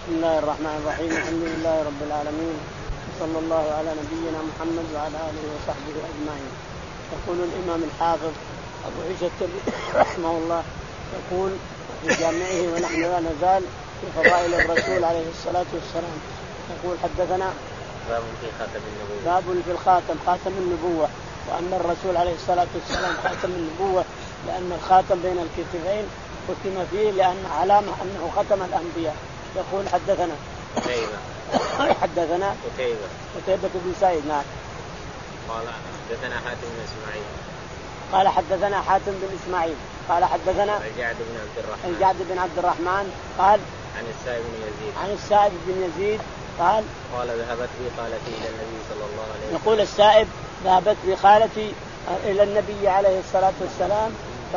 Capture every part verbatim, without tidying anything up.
بسم الله الرحمن الرحيم. الحمد لله رب العالمين، صلى الله على نبينا محمد وعلى آله وصحبه أجمعين. يقول الإمام الحافظ أبو عيسى الترمذي رحمه الله يقول في جامعه ونحن لا نزال في فضائل الرسول عليه الصلاة والسلام. يقول حدثنا باب في خاتم النبوة باب في الخاتم خاتم النبوة، وأن الرسول عليه الصلاة والسلام خاتم النبوة لأن الخاتم بين الكتفين ختم فيه لأن علامة أنه ختم الأنبياء. يقول حدثنا قتيبة حدثنا قتيبة قتيبة بن سعيد. نعم. قال حدثنا حاتم بن إسماعيل قال حدثنا حاتم بن إسماعيل قال حدثنا الجعد بن عبد الرحمن الجعد بن عبد الرحمن قال عن السائب بن يزيد عن السائب بن يزيد قال قال ذهبت بي خالتي إلى النبي صلى الله عليه وسلم. يقول السائب ذهبت بخالتي إلى النبي عليه الصلاة والسلام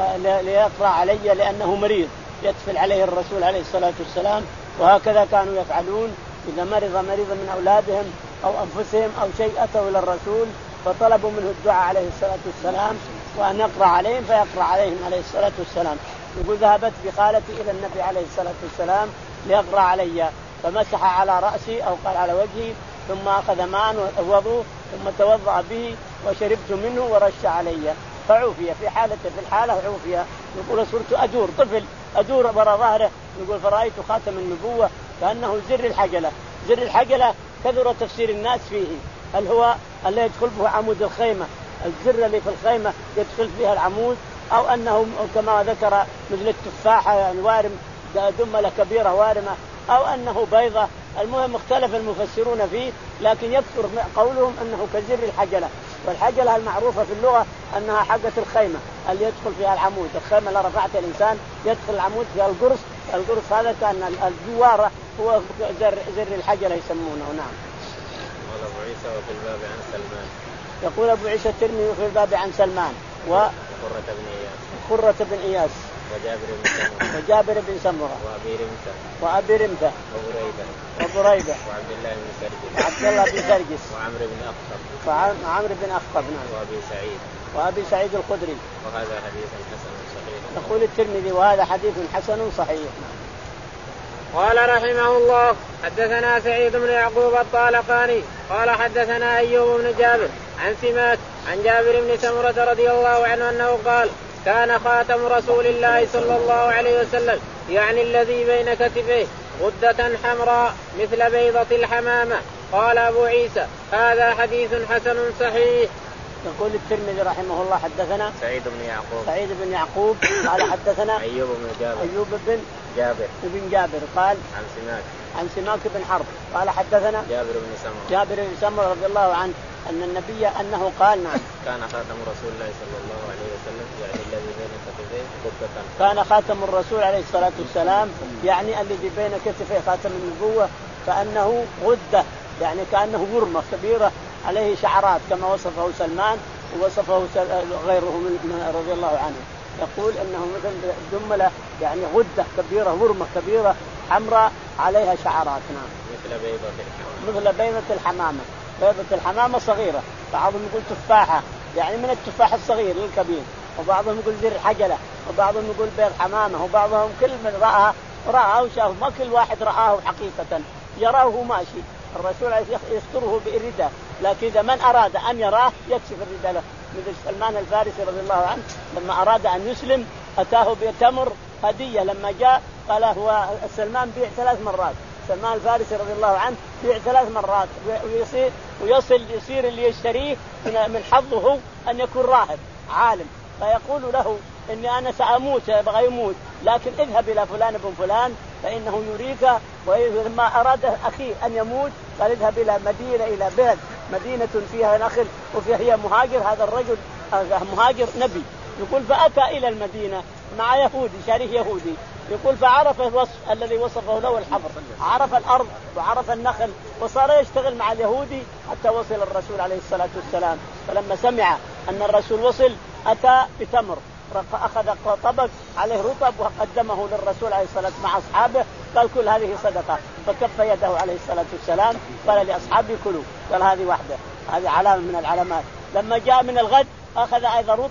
ليقرأ علي لأنه مريض يتفل عليه الرسول عليه الصلاة والسلام، وهكذا كانوا يفعلون إذا مرض مريض من أولادهم أو أنفسهم أو شيء أتوا إلى الرسول فطلبوا منه الدعاء عليه الصلاة والسلام وأن يقرأ عليهم فيقرأ عليهم عليه الصلاة والسلام. يقول ذهبت بخالتي إلى النبي عليه الصلاة والسلام ليقرأ علي فمسح على رأسي أو قال على وجهي ثم أخذ ماء ووضوء ثم توضأ به وشربت منه ورش علي فعوفي في حالته في الحالة عوفي. يقول صرت أدور طفل أدور وراء ظهره. يقول فرأيت خاتم النبوة كأنه زر الحجلة. زر الحجلة كثر تفسير الناس فيه، هل هو اللي يدخل به عمود الخيمة الزر اللي في الخيمة يدخل فيها العمود، أو أنه كما ذكر مثل التفاحة يعني وارم دملة كبيرة وارمة، أو أنه بيضة. المهم اختلف المفسرون فيه، لكن يكثر قولهم أنه كزر الحجلة. والحجلة المعروفة في اللغة أنها حقة الخيمة اللي يدخل فيها العمود. الخيمة اللي رفعت الإنسان يدخل العمود فيها القرص. القرص هذا كان الجوارة هو زر, زر الحجلة يسمونه. نعم. قال أبو عيسى وفي الباب عن سلمان. يقول أبو عيسى الترمذي في الباب عن سلمان وقرة بن إياس قرة بن إياس وجابر بن سمرة وجابر بن سمرة وأبي رمثة وأبي رمثة وبريدة وبريدة وعبد الله بن سرجس وعبد الله بن سرجس وعمرو بن أخطب وعمرو بن أخطب. نعم. وأبي سعيد وأبي سعيد الخدري. وهذا حديث حسن صحيح. يقول الترمذي وهذا حديث حسن صحيح. قال رحمه الله حدثنا سعيد بن يعقوب الطالقاني قال حدثنا أيوب بن جابر عن سماك عن جابر بن سمرة رضي الله عنه أنه قال كان خاتم رسول الله صلى الله عليه وسلم يعني الذي بين كتفيه غدة حمراء مثل بيضة الحمامة. قال أبو عيسى هذا حديث حسن صحيح. يقول الترمذي رحمه الله حدثنا سعيد بن يعقوب سعيد بن يعقوب قال حدثنا أيوب بن جابر أيوب بن جابر بن جابر قال عن سماك عن سماك بن حرب قال حدثنا جابر بن سمرة جابر بن سمرة رضي الله عنه أن النبي أنه قال نعم كان خاتم رسول الله صلى الله عليه وسلم يعني الذي بين كتفيه غدة. كان خاتم الرسول عليه الصلاة والسلام يعني الذي بين كتفيه خاتم النبوة كأنه غدة يعني كأنه ورمة كبيرة عليه شعرات كما وصفه سلمان ووصفه غيره من رضي الله عنه. يقول انه مثل دملة يعني غدة كبيرة ورمة كبيرة حمراء عليها شعرات. نعم. مثل بيضة الحمامة مثل بيضة الحمامة بيضة الحمامة صغيرة. بعضهم يقول تفاحة يعني من التفاح الصغير للكبير، وبعضهم يقول زر حجلة، وبعضهم يقول بيض حمامة، وبعضهم كل من رأى رأى وشاف. ما كل واحد رآه حقيقة يراه ماشي. الرسول يستره بإرداء، لكن إذا من أراد أن يراه يكشف الرداء له. مثل سلمان الفارسي رضي الله عنه لما أراد أن يسلم أتاه بتمر هدية. لما جاء قال هو سلمان بيع ثلاث مرات. سلمان الفارسي رضي الله عنه بيع ثلاث مرات ويصير ويصل يصير اللي يشتريه من حظه أن يكون راهب عالم، فيقول له إني أنا سأموت يبغى يموت لكن اذهب إلى فلان بن فلان فإنه يريك. ولما أراد أخي أن يموت قال اذهب إلى مدينة إلى بلد مدينة فيها نخل وفيها هي مهاجر. هذا الرجل مهاجر نبي. يقول فأتى إلى المدينة مع يهودي شريك يهودي. يقول فعرف الوصف الذي وصفه له الحبر، عرف الأرض وعرف النخل وصار يشتغل مع اليهودي حتى وصل الرسول عليه الصلاة والسلام. فلما سمع أن الرسول وصل أتى بتمر أخذ طبق عليه رطب وقدمه للرسول عليه الصلاة والسلام مع أصحابه. قال كل هذه صدقة، فكف يده عليه الصلاة والسلام قال لأصحابه كلوا. قال هذه واحدة، هذه علامة من العلامات. لما جاء من الغد أخذ أيضا رطب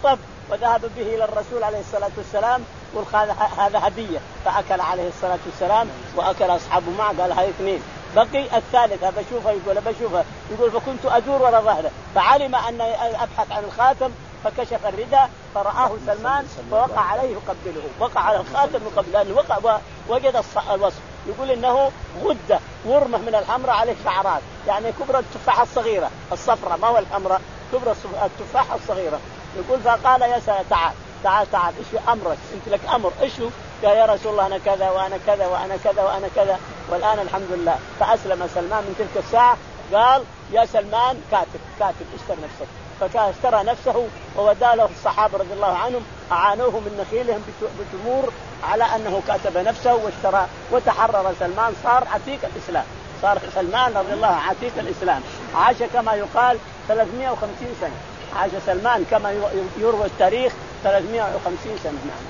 وذهب به إلى الرسول عليه الصلاة والسلام قال هذا هدية، فأكل عليه الصلاة والسلام وأكل أصحابه معه. قال هاي اثنين. بقي الثالث بشوفه يقول بشوفه يقول فكنت أدور وراء ظهره فعلم أن أبحث عن الخاتم فكشف الرداء فرآه سلمان فوقع عليه يقبله، وقع على الخاتم يقبله، وقع وجد الوصف. يقول إنه غدة ورمة من الحمراء عليه شعرات، يعني كبر التفاحة الصغيرة الصفراء ما هو الحمراء، كبر التفاحة الصغيرة. يقول فقال يا سلام تعال تعال تعال إيش أمرك أنت لك أمر إيش؟ قال يا رسول الله أنا كذا وأنا كذا وأنا كذا وأنا كذا والآن الحمد لله. فأسلم سلمان من تلك الساعة. قال يا سلمان كاتب كاتب اشتر نفسك، فاشترى نفسه وودى له الصحابة رضي الله عنهم أعانوه من نخيلهم بتمور على أنه كاتب نفسه واشترى وتحرر سلمان، صار عتيق الإسلام، صار سلمان رضي الله عنه عتيق الإسلام. عاش كما يقال ثلاثمائة وخمسين سنة، عاش سلمان كما يروى التاريخ ثلاثمائة وخمسين سنة. نعم.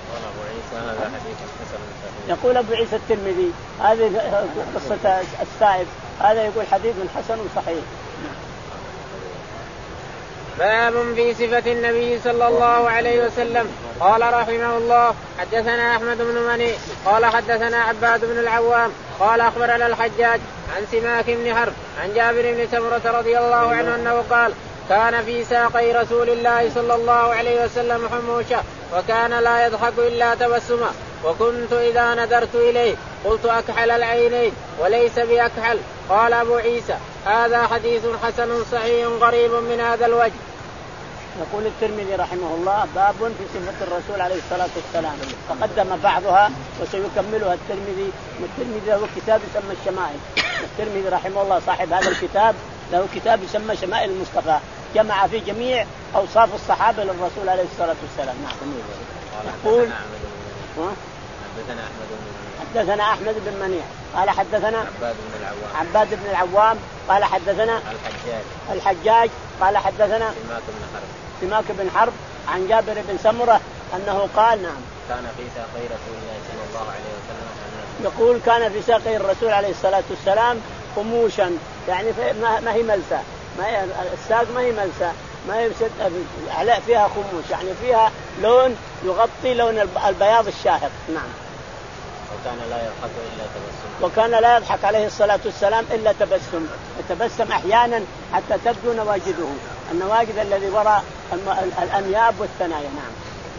يقول أبو عيسى الترمذي هذه قصة السائب، هذا يقول حديث حسن صحيح. باب في صفة النبي صلى الله عليه وسلم. قال رحمه الله حدثنا أحمد بن مني قال حدثنا عباد بن العوام قال أخبرنا الحجاج عن سماك بن حرب عن جابر بن سمرة رضي الله عنه أنه قال كان في ساقي رسول الله صلى الله عليه وسلم حموشة وكان لا يضحك إلا تبسما، وكنت إذا نظرت إليه قلت أكحل العينين وليس بأكحل. قال أبو عيسى هذا حديث حسن صحيح قريب من هذا الوجه. يقول الترمذي رحمه الله باب في صفة الرسول عليه الصلاة والسلام، تقدم بعضها وسيكملها الترمذي. الترمذي له كتاب يسمى الشمائل، الترمذي رحمه الله صاحب هذا الكتاب له كتاب يسمى شمائل المصطفى، جمع في جميع أوصاف الصحابة للرسول عليه الصلاة والسلام. نعم. يقول حدثنا أحمد بن منيع قال حدثنا عباد بن العوام عباد بن العوام قال حدثنا الحجاج الحجاج قال حدثنا سماك بن حرب سماك بن حرب عن جابر بن سمرة أنه قال نعم كان في ساقي رسول الله صلى الله عليه وسلم. يقول كان في ساقي الرسول عليه الصلاة والسلام خموشا، يعني ما هي ملسة، ما هي الساق ما هي ملسة، ما هي على فيها خموش، يعني فيها لون يغطي لون البياض الشاهق. نعم. وكان لا يضحك إلا تبسم وكان لا يضحك عليه الصلاة والسلام إلا تبسم، يتبسم أحيانا حتى تبدو نواجذه، النواجذ الذي وراء الأنياب والثنايا. نعم.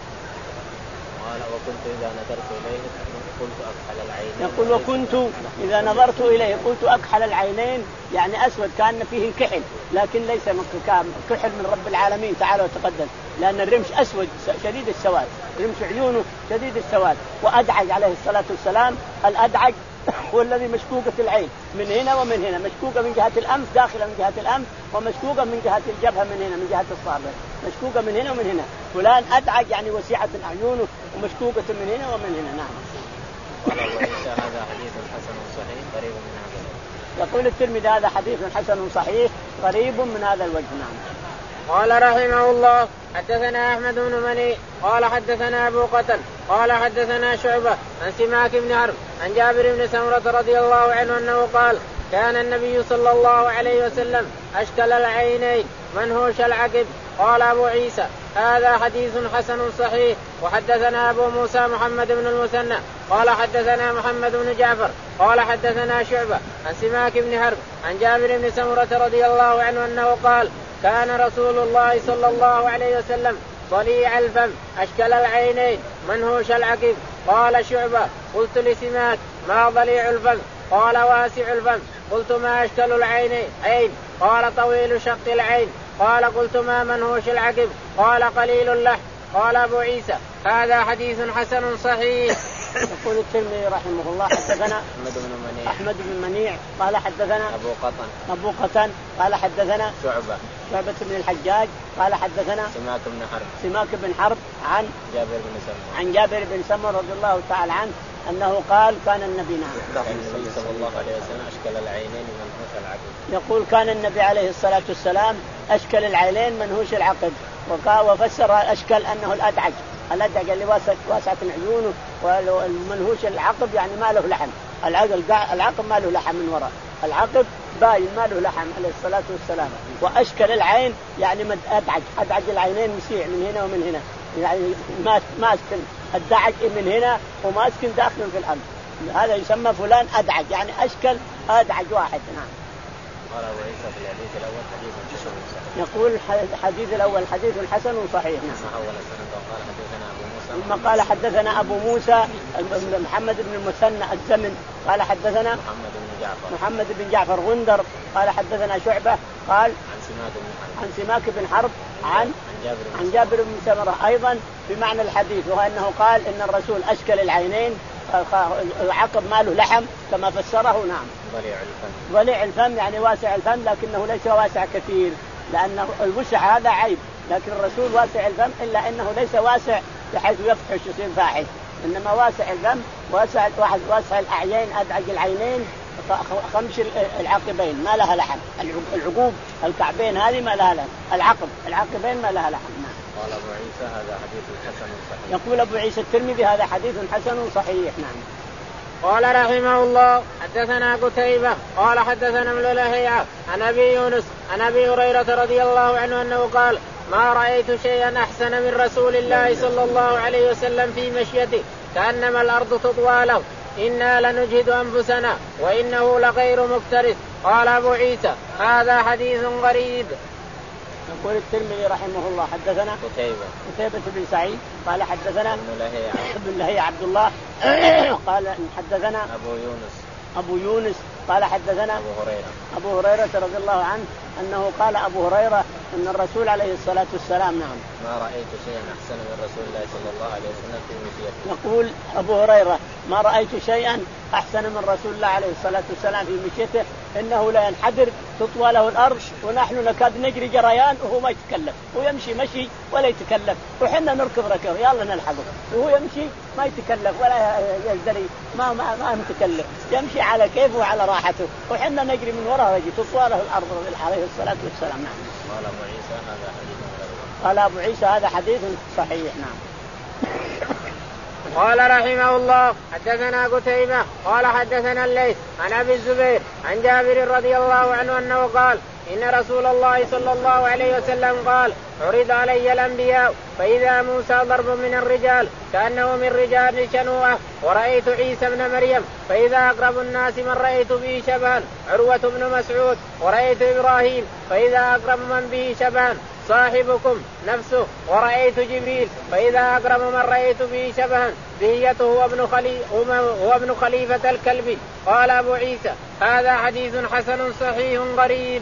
قال وكنت إذا نظرت إليه قلت أكحل العينين. يقول وكنت إذا نظرت إليه قلت أكحل العينين، يعني أسود كان فيه كحل، لكن ليس كحل من رب العالمين تعالى وتقدم، لأن الرمش أسود شديد السواد، رمش عيونه شديد السواد. وأدعج عليه الصلاة والسلام، الأدعج هو الذي مشكوكة العين من هنا ومن هنا، مشكوكة من جهة الأنف داخلة من جهة الأنف، ومشكوكة من جهة الجبهة من هنا من جهة الصابع، مشكوكة من هنا ومن هنا. فلان أدعج يعني وسيعة أعينه ومشكوكة من هنا ومن هنا. نعم. هذا حديث حسن صحيح قريب من هذا الوجه. يقول الترمذي هذا حديث حسن صحيح قريب من هذا الوجه. نعم. قال رحمه الله حدثنا أحمد بن مني قال حدثنا أبو قتل قال حدثنا شعبة عن سماك بن حرب عن جابر بن سمرة رضي الله عنه أنه قال كان النبي صلى الله عليه وسلم أشكل العينين منهوش العقب. قال أبو عيسى هذا حديث حسن صحيح. وحدثنا أبو موسى محمد بن المثنى قال حدثنا محمد بن جعفر قال حدثنا شعبة عن سماك بن حرب عن جابر بن سمرة رضي الله عنه أنه قال كان رسول الله صلى الله عليه وسلم ضليع الفم أشكل العينين منهوش العقب. قال شعبة قلت لسماك ما ضليع الفم؟ قال واسع الفم. قلت ما أشكل العينين عين؟ قال طويل شق العين. قال قلت ما منهوش العقب؟ قال قليل اللحم. قال أبو عيسى هذا حديث حسن صحيح. يقول الترمذي رحمه الله حدثنا أحمد بن منيع أحمد بن منيع قال حدثنا أبو قطن أبو قتن قال حدثنا شعبة شعبة بن الحجاج قال حدثنا سماك بن حرب سماك بن حرب عن جابر بن سمرة عن جابر بن سمرة رضي الله تعالى عنه أنه قال كان النبي نعم النبي صلى الله عليه وسلم أشكل العينين منهوش العقب. يقول كان النبي عليه الصلاة والسلام أشكل العينين منهوش العقب، وفسر الأشكل أنه الأدعج، الأدعج اللي واسعة عيونه، والمنهوش العقب يعني ما له لحم، العقب ما له لحم من وراء، العقب باين ما له لحم عليه الصلاة والسلام. وأشكل العين يعني أدعج، أدعج العينين مسيع من هنا ومن هنا، يعني ماسك الدعج من هنا وماسك داخل في الأنف، هذا يسمى فلان أدعج، يعني أشكل أدعج واحد. نعم. قال أبو عيسى في الحديث الأول حديث حسن صحيح. يقول الحديث الأول حديث حسن صحيح. نعم. ثم قال حدثنا أبو موسى محمد بن المثنى الزمن قال حدثنا محمد بن جعفر محمد بن جعفر غندر قال حدثنا شعبة قال عن سماك بن حرب عن سماك بن حرب عن عن جابر بن سمرة أيضا بمعنى الحديث، وهو أنه قال إن الرسول أشكل العينين، العقب ماله لحم كما فسره. نعم. ضليع الفم ضليع الفم يعني واسع الفم، لكنه ليس واسع كثير، لأن الوسع هذا عيب، لكن الرسول واسع الفم إلا أنه ليس واسع بحيث يفحش يصير فاحش، إنما واسع الفم واسع واحد واسع الأعين أدعج العينين خمس العقبين ما لها لحم، العقوب الكعبين هذه ما لها لحم، العقب العقبين ما لها لحم. قال أبو عيسى هذا حديث حسن صحيح. يقول أبو عيسى الترمذي هذا حديث حسن صحيح. نعم. قال رحمه الله حدثنا قتيبة قال حدثنا ابن لهيعة عن أبي يونس عن أبي هريرة رضي الله عنه أنه قال ما رأيت شيئا أحسن من رسول الله صلى الله عليه وسلم في مشيته كأنما الأرض تطوى له إنا لنجهد أنفسنا وإنه لغير مكترث. قال أبو عيسى هذا حديث غريب. يقول الترمذي رحمه الله حدثنا قتيبة قتيبة بن سعيد قال حدثنا ابن لهيعة ابن لهيعة عبد الله قال حدثنا أبو يونس أبو يونس قال حدثنا أبو هريرة أبو هريرة رضي الله عنه أنه قال أبو هريرة أن الرسول عليه الصلاة والسلام نعم ما رأيت شيئا أحسن من رسول الله صلى الله عليه وسلم في مشيته. يقول أبو هريرة ما رأيت شيئا أحسن من رسول الله عليه الصلاة والسلام في مشيته إنه لا ينحدر تطوى له الأرض ونحن نكاد نجري جريان وهو ما يتكلم، ويمشي مشي ولا يتكلم، وحنا نركض ركض يلا نلحقه وهو يمشي ما يتكلم ولا يزدري ما ما ما متكلم، يمشي على كيفه وعلى راحته، وحنا نجري من وراء رجل تطوى له الأرض عليه الصلاة والسلام. نعم. قال أبو عيسى هذا حديث غريب. قال أبو عيسى هذا حديث صحيح. نعم. قال رحمه الله حدثنا قتيبة قال حدثنا الليث عن أبي الزبير عن جابر رضي الله عنه أنه قال إن رسول الله صلى الله عليه وسلم قال عرض علي الأنبياء فإذا موسى ضرب من الرجال كأنه من رجال شنوءة، ورأيت عيسى بن مريم فإذا أقرب الناس من رأيت به شبها عروة بن مسعود، ورأيت إبراهيم فإذا أقرب من به شبها صاحبكم نفسه، ورأيت جبريل فإذا أقرب من رأيت به شبها ذهيته وابن, خلي... وابن خليفة الكلب. قال أبو عيسى هذا حديث حسن صحيح غريب.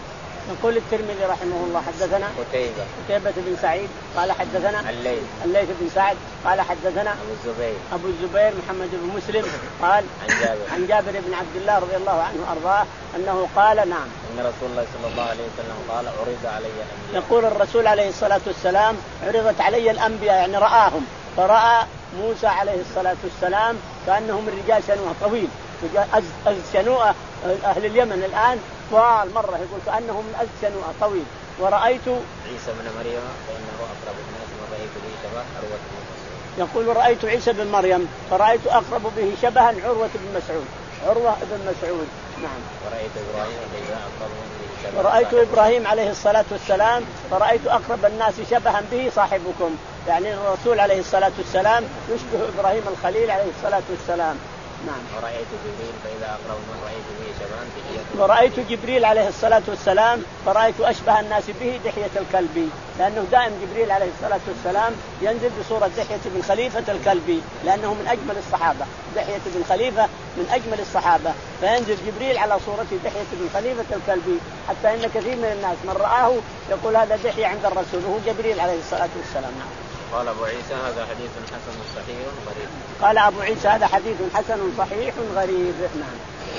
يقول الترمذي رحمه الله حدثنا قتيبة قتيبة بن سعيد قال حدثنا الليث الليث بن سعد قال حدثنا أبو الزبير أبو الزبير محمد بن مسلم قال عن جابر عن جابر بن عبد الله رضي الله عنه أرضاه أنه قال نعم إن رسول الله صلى الله عليه وسلم قال عرض علي الأنبياء. يقول الرسول عليه الصلاة والسلام عرضت علي الأنبياء يعني رآهم، فرأى موسى عليه الصلاة والسلام كأنه من رجال شنوءة طويل، رجال أز شنوءة أهل اليمن الآن طوال مرة يقول كأنه من أز شنوءة طويل. ورأيت عيسى بن مريم فإنه أقرب الناس من رأيت به شبه عروة بن مسعود. يقول رأيت عيسى بن مريم فرأيت أقرب به شبها عروة بن مسعود عروة بن مسعود. نعم. ورأيت إبراهيم فإذا أقرب به شبه ورأيت إبراهيم عليه الصلاة والسلام فرأيت أقرب الناس شبها به صاحبكم، يعني الرسول عليه الصلاة والسلام يشبه إبراهيم الخليل عليه الصلاة والسلام. نعم. ورأيت جبريل فإذا أقرب من رأيت به شبها دحية. ورأيت جبريل عليه الصلاة والسلام فرأيت أشبه الناس به دحية الكلبي، لأنه دائم جبريل عليه الصلاة والسلام ينزل بصورة دحية بن خليفة الكلبي، لأنه من أجمل الصحابة، دحية بن خليفة من أجمل الصحابة، فينزل جبريل على صورة دحية بن خليفة الكلبي، حتى إن كثير من الناس من رآه يقول هذا دحية عند الرسول وهو جبريل عليه الصلاة والسلام. نعم. قال أبو عيسى هذا حديث حسن صحيح غريب. قال أبو عيسى هذا حديث حسن صحيح غريب. نعم.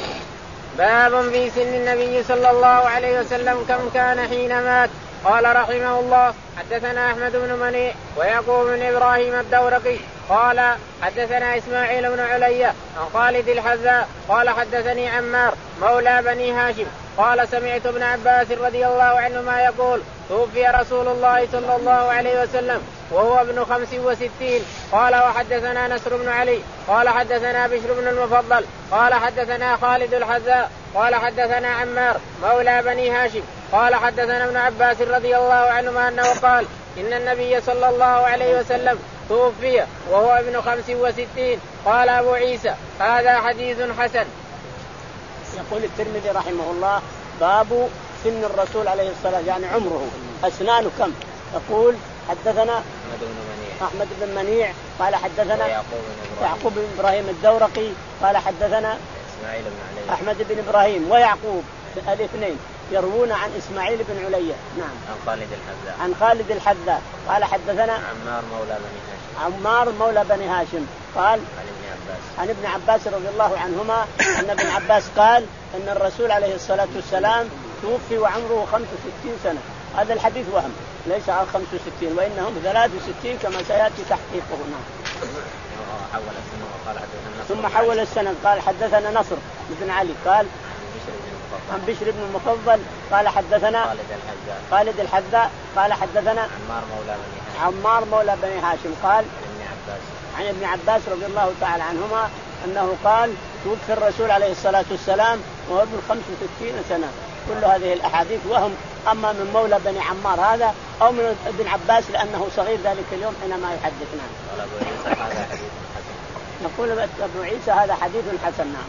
باب في سن النبي صلى الله عليه وسلم كم كان حين مات. قال رحمه الله حدثنا أحمد بن منيع ويعقوب بن إبراهيم الدورقي قال حدثنا إسماعيل بن علي عن خالد الحذاء قال حدثني عمار مولى بني هاشم قال سمعت ابن عباس رضي الله عنهما يقول توفي رسول الله صلى الله عليه وسلم وهو ابن خمس وستين. قال وحدثنا نصر بن علي قال حدثنا بشر بن المفضل قال حدثنا خالد الحذاء قال حدثنا عمار مولى بني هاشم قال حدثنا ابن عباس رضي الله عنهما أنه قال إن النبي صلى الله عليه وسلم توفي وهو ابن خمس وستين. قال أبو عيسى هذا حديث حسن. يقول الترمذي رحمه الله باب سن الرسول عليه الصلاة يعني عمره أسنانه كم. يقول حدثنا أحمد بن منيع قال حدثنا يعقوب بن إبراهيم الدورقي قال حدثنا أحمد بن إبراهيم ويعقوب الاثنين يروون عن إسماعيل بن علية. نعم. عن خالد الحذاء. عن خالد الحذاء قال حدثنا عمار مولى بني هاشم. عمار مولى بني هاشم قال عن ابن عباس. عن ابن عباس رضي الله عنهما أن ابن عباس قال أن الرسول عليه الصلاة والسلام توفي وعمره خمس وستين سنة. هذا الحديث وهم ليس عن خمس وستين وإنهم ثلاث وستين كما سيأتي تحقيقه. نعم. ثم حول السند قال حدثنا نصر بن علي قال عن بشر بن المفضل قال حدثنا خالد الحذاء. خالد الحذاء قال حدثنا عمار مولى بني هاشم. عمار مولى بني هاشم قال ابن عباس. عن ابن عباس رضي الله تعالى عنهما أنه قال توفي الرسول عليه الصلاة والسلام وهو ابن خمس وستين سنة. كل هذه الأحاديث وهم أما من مولى بني عمار هذا أو من ابن عباس لأنه صغير ذلك اليوم حينما يحدثنا. نقول أبو عيسى هذا حديث حسن. نعم.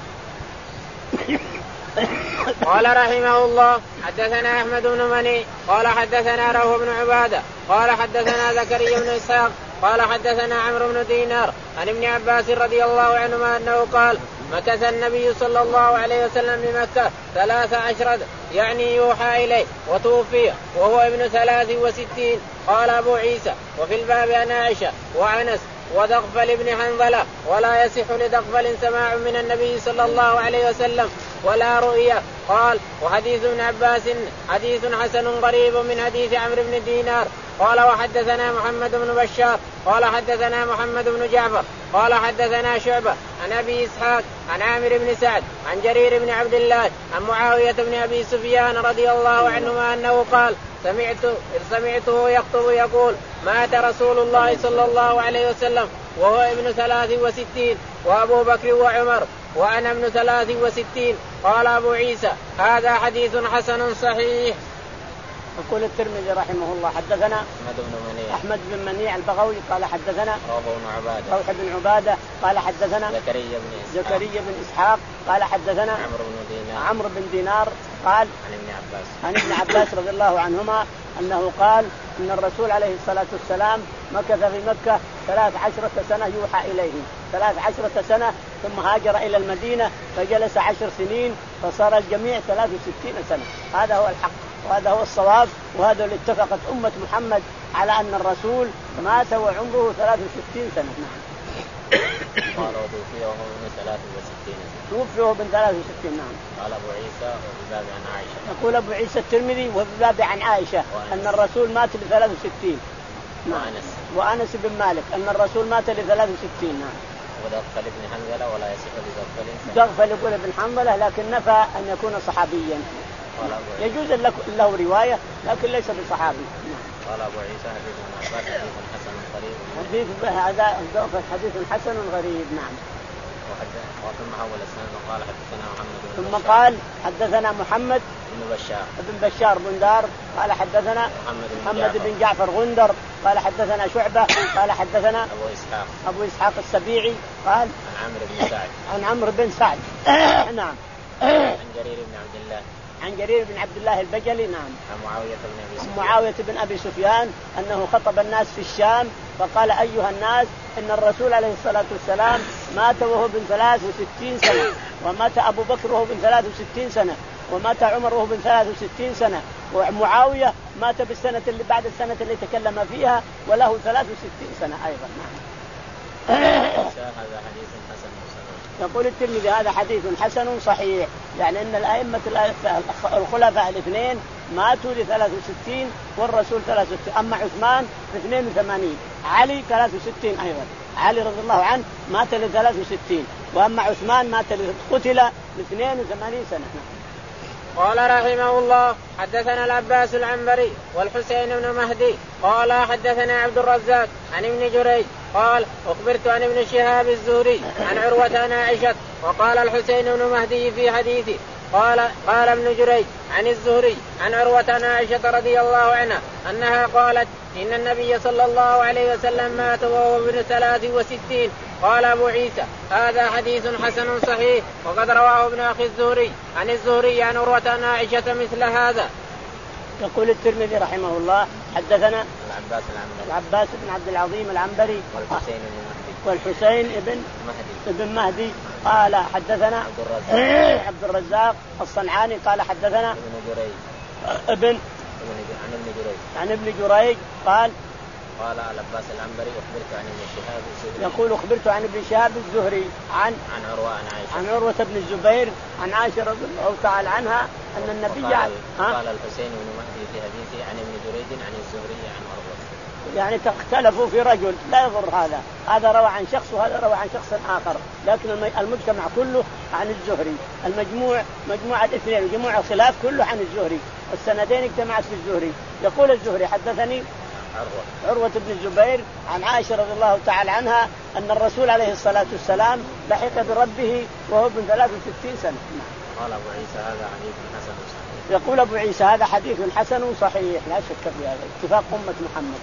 قال رحمه الله حدثنا أحمد بن مني قال حدثنا روح بن عبادة قال حدثنا زكريا بن إسحاق قال حدثنا عمرو بن دينار عن ابن عباس رضي الله عنهما أنه قال مكث النبي صلى الله عليه وسلم بمكة ثلاث عشرة يعني يوحى إليه وتوفي وهو ابن ثلاث وستين. قال أبو عيسى وفي الباب عن عائشة وعنس ودغفل بن حنظلة ولا يصح لدغفل سماع من النبي صلى الله عليه وسلم ولا رؤية. قال وحديث ابن عباس حديث حسن غريب من حديث عمرو بن دينار. قال وحدثنا محمد بن بشار قال حدثنا محمد بن جعفر قال حدثنا شعبة عن أبي إسحاق عن عامر بن سعد عن جرير بن عبد الله عن معاوية بن أبي سفيان رضي الله عنهما أنه قال سمعت سمعته يخطب يقول مات رسول الله صلى الله عليه وسلم وهو ابن ثلاث وستين وأبو بكر وعمر وأنا ابن ثلاث وستين. قال أبو عيسى هذا حديث حسن صحيح. يقول الترمذي رحمه الله حدثنا أحمد بن منيع أحمد بن منيع البغوي قال حدثنا روح بن عبادة روح بن عبادة قال حدثنا زكريا بن إسحاق زكريا بن إسحاق قال حدثنا عمرو بن دينار عمرو بن دينار قال عن ابن عباس عن ابن عباس رضي الله عنهما أنه قال إن الرسول عليه الصلاة والسلام مكث في مكة ثلاث عشرة سنة يوحى إليه ثلاث عشرة سنة ثم هاجر إلى المدينة فجلس عشر سنين فصار الجميع ثلاث وستين سنة. هذا هو الحق وهذا هو الصواب وهذا اللي اتفقت أمة محمد على أن الرسول مات وعمره ثلاث وستين سنة. نعم. قال توفي وهو ابن ثلاث وستين توفي وهو ابن ثلاث وستين. نعم. قال أبو عيسى وفي الباب عن عائشة يقول أبو عيسى الترمذي وفي الباب عن عائشة أن الرسول مات لثلاث وستين. وأنس وأنس بن مالك أن الرسول مات لثلاث وستين. نعم. ودغفل ابن حنظلة ولا يصح لدغفل دغفل يقول ابن حنظلة لكن نفى أن يكون صحابيا يجوز له رواية لكن ليس بصحابي. قال أبو عيسى حديث ابن عباس حديث حسن غريب حديث هذا حديث حسن غريب. نعم. ثم حول السند وقال حدثنا محمد بن ثم بشار. قال حدثنا محمد بن بشار بن بشار بندار قال حدثنا محمد بن, محمد بن جعفر غندر قال حدثنا شعبة قال حدثنا أبو إسحاق أبو إسحاق السبيعي قال عن عمرو بن سعد عن عمرو بن سعد نعم عن جرير بن عبد الله عن جرير بن عبد الله البجلي. نعم. عن معاوية بن أبي سفيان معاوية بن أبي سفيان أنه خطب الناس في الشام فقال أيها الناس إن الرسول عليه الصلاة والسلام مات وهو ابن ثلاث وستين سنة ومات أبو بكر وهو ابن ثلاث وستين سنة ومات عمر وهو ابن ثلاث وستين سنة ومعاوية مات بالسنة اللي بعد السنة اللي تكلم فيها وله ثلاث وستين سنة أيضا. نعم. هذا حديث حسن صحيح. يقول الترمذي هذا حديث حسن صحيح يعني أن الأئمة الخلفاء الاثنين ماتوا لثلاث وستين والرسول ثلاث وستين. أما عثمان اثنين وثمانين علي ثلاث وستين أيضا علي رضي الله عنه مات لثلاث وستين وأما عثمان مات قتل لاثنين وثمانين سنة. قال رحمه الله حدثنا العباس العنبري والحسين بن مهدي قال حدثنا عبد الرزاق عن ابن جريج قال أخبرت عن ابن شهاب الزهري عن عروة عن عائشة وقال الحسين بن مهدي في حديثه قال قال ابن جريج عن الزهري عن عروة عن عائشة رضي الله عنها أنها قالت إن النبي صلى الله عليه وسلم مات وهو ابن ثلاث وستين. قال أبو عيسى هذا حديث حسن صحيح وقد رواه ابن أخي الزهري عن الزهري عن عروة عن عائشة مثل هذا. يقول الترمذي رحمه الله حدثنا العباس العنبري العباس بن عبد العظيم العنبري والحسين بن مهدي والحسين ابن مهدي ابن مهدي قال حدثنا عبد الرزاق عبد الرزاق الصنعاني قال حدثنا ابن جريج ابن عن ابن جريج عن ابن جريج قال قال العباس العنبري أخبرت عن ابن شهاب الزهري يقول أخبرت عن ابن شهاب الزهري عن عن عروة عن عائشة عن عروة بن الزبير عن عائشة رضي الله تعالى عنها أن النبي قال, قال الحسين بن مهدي في حديثه عن ابن جريج عن الزهري عن عروة. يعني تختلفوا في رجل لا يضر هذا هذا روى عن شخص وهذا روى عن شخص آخر لكن المجتمع كله عن الزهري المجموع مجموعة الاثنين مجموعة الخلاف كله عن الزهري السندين اجتمعت في الزهري. يقول الزهري حدثني عروة عروة بن الزبير عن عائشة رضي الله تعالى عنها أن الرسول عليه الصلاة والسلام لحق بربه وهو ابن ثلاث وستين سنة. قال أبو عيسى هذا حديث حسن صحيح. يقول أبو عيسى هذا حديث حسن صحيح لا شك في هذا اتفاق أمة محمد.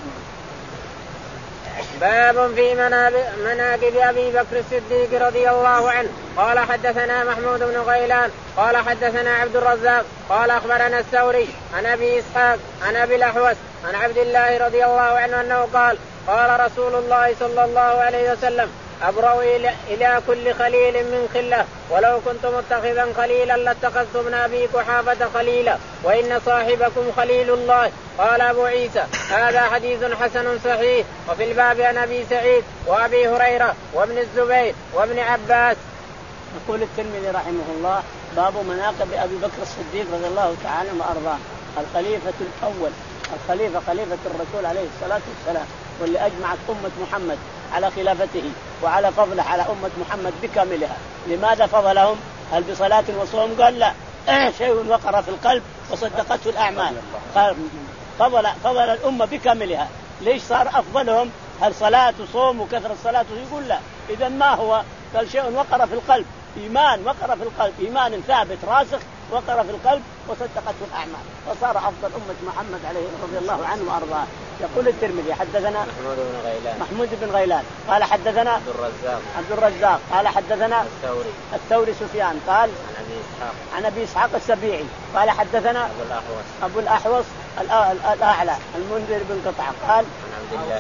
باب في مناقب أبي بكر الصديق رضي الله عنه. قال حدثنا محمود بن غيلان قال حدثنا عبد الرزاق قال أخبرنا الثوري عن أبي إسحاق عن أبي الأحوص عن عبد الله رضي الله عنه أنه قال قال رسول الله صلى الله عليه وسلم أبرأ إلى كل خليل من خلة ولو كنت متخذا خليلا لاتخذت من أبي قحافة خليلا وإن صاحبكم خليل الله. قال أبو عيسى هذا حديث حسن صحيح. وفي الباب عن أبي سعيد وأبي هريرة وابن الزبير وابن عباس. يقول الترمذي رحمه الله باب مناقب أبي بكر الصديق رضي الله تعالى وأرضاه الخليفة الأول الخليفة خليفة الرسول عليه الصلاة والسلام واللي أجمعت أمة محمد على خلافته وعلى فضله على أمة محمد بكاملها. لماذا فضلهم؟ هل بصلاة وصوم؟ قال لا شيء وقر في القلب وصدقته الأعمال. فضل, فضل الأمة بكاملها. ليش صار أفضلهم؟ هل صلاة وصوم وكثرة صلاة؟ يقول لا. إذا ما هو؟ قال شيء وقر في القلب إيمان وقر في القلب إيمان ثابت راسخ وقر في القلب وصدقته الأعمال وصار أفضل أمة محمد عليه رضي الله عنه وأرضاه. يقول الترمذي حدثنا محمود بن غيلان محمود بن غيلان قال حدثنا عبد الرزاق عبد الرزاق قال حدثنا الثوري الثوري سفيان قال عن أبي إسحاق عن أبي إسحاق السبيعي قال حدثنا أبو الأحوص أبو الأحوص الأعلى المنذر بن قطعة قال عن عبد الله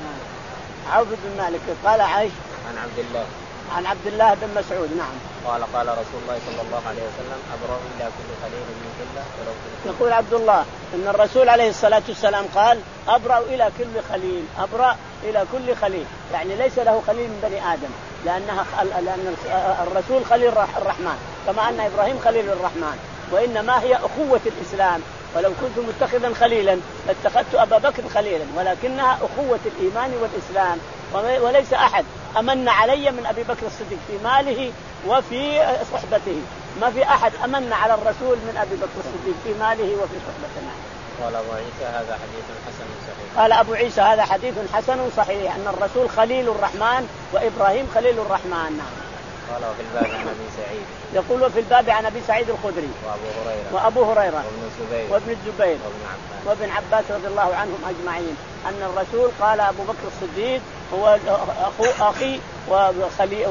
عوف بن مالك قال عائشة عن عبد الله عن عبد الله بن مسعود نعم قال قال رسول الله صلى الله عليه وسلم أبرأ إلى كل خليل من خلة ولو كنت. يقول عبد الله إن الرسول عليه الصلاة والسلام قال أبرأ إلى كل خليل أبرأ إلى كل خليل يعني ليس له خليل من بني آدم لأنها لأن الرسول خليل الرحمن كما أن إبراهيم خليل الرحمن وإنما هي أخوة الإسلام. ولو كنت متخذا خليلا لاتخذت أبا بكر خليلا ولكنها أخوة الإيمان والإسلام وليس أحد أمن علي من أبي بكر الصديق في ماله وفي صحبته. ما في أحد أمن على الرسول من أبي بكر الصديق في ماله وفي صحبته. قال أبو عيسى هذا حديث حسن صحيح. قال أبو عيسى هذا حديث حسن صحيح أن الرسول خليل الرحمن وإبراهيم خليل الرحمن. نعم. قال وفي الباب عن أبي سعيد يقول في الباب عن أبي سعيد الخدري وأبو هريرة وأبو هريرة وابن الزبير وابن الزبير وابن عباس وابن عباس رضي الله عنهم أجمعين أن الرسول قال أبو بكر الصديق هو أخو أخي وخلي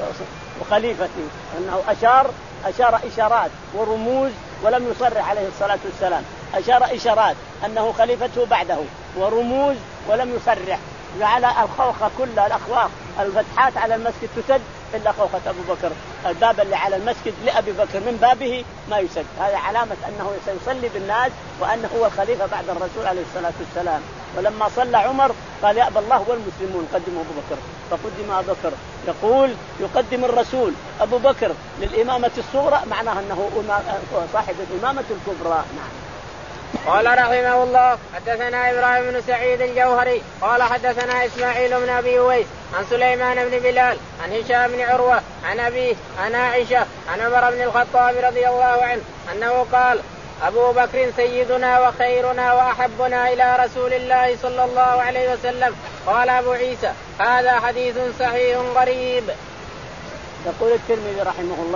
وخليفتي أنه أشار أشار إشارات ورموز ولم يصرح عليه الصلاة والسلام أشار إشارات أنه خليفته بعده ورموز ولم يصرح على الخوخة كلها الأخواخ الفتحات على المسجد تسد إلا خوخة أبو بكر الباب اللي على المسجد لأبي بكر من بابه ما يسد. هذا علامة أنه سيصلي بالناس وأنه هو الخليفة بعد الرسول عليه الصلاة والسلام. ولما صلى عمر قال يأبى الله والمسلمون قدموا أبو بكر فقدم أبو بكر. يقول يقدم الرسول أبو بكر للإمامة الصغرى معناها أنه صاحب الإمامة الكبرى. نعم. قال رحمه الله حدثنا إبراهيم بن سعيد الجوهري قال حدثنا إسماعيل بن أبي أويس عن سليمان بن بلال عن هشام بن عروة عن أبيه عن عائشة عن عمر بن الخطاب رضي الله عنه أنه قال أبو بكر سيدنا وخيرنا وأحبنا إلى رسول الله صلى الله عليه وسلم. قال أبو عيسى هذا حديث صحيح غريب. يقول الترمذي رحمه الله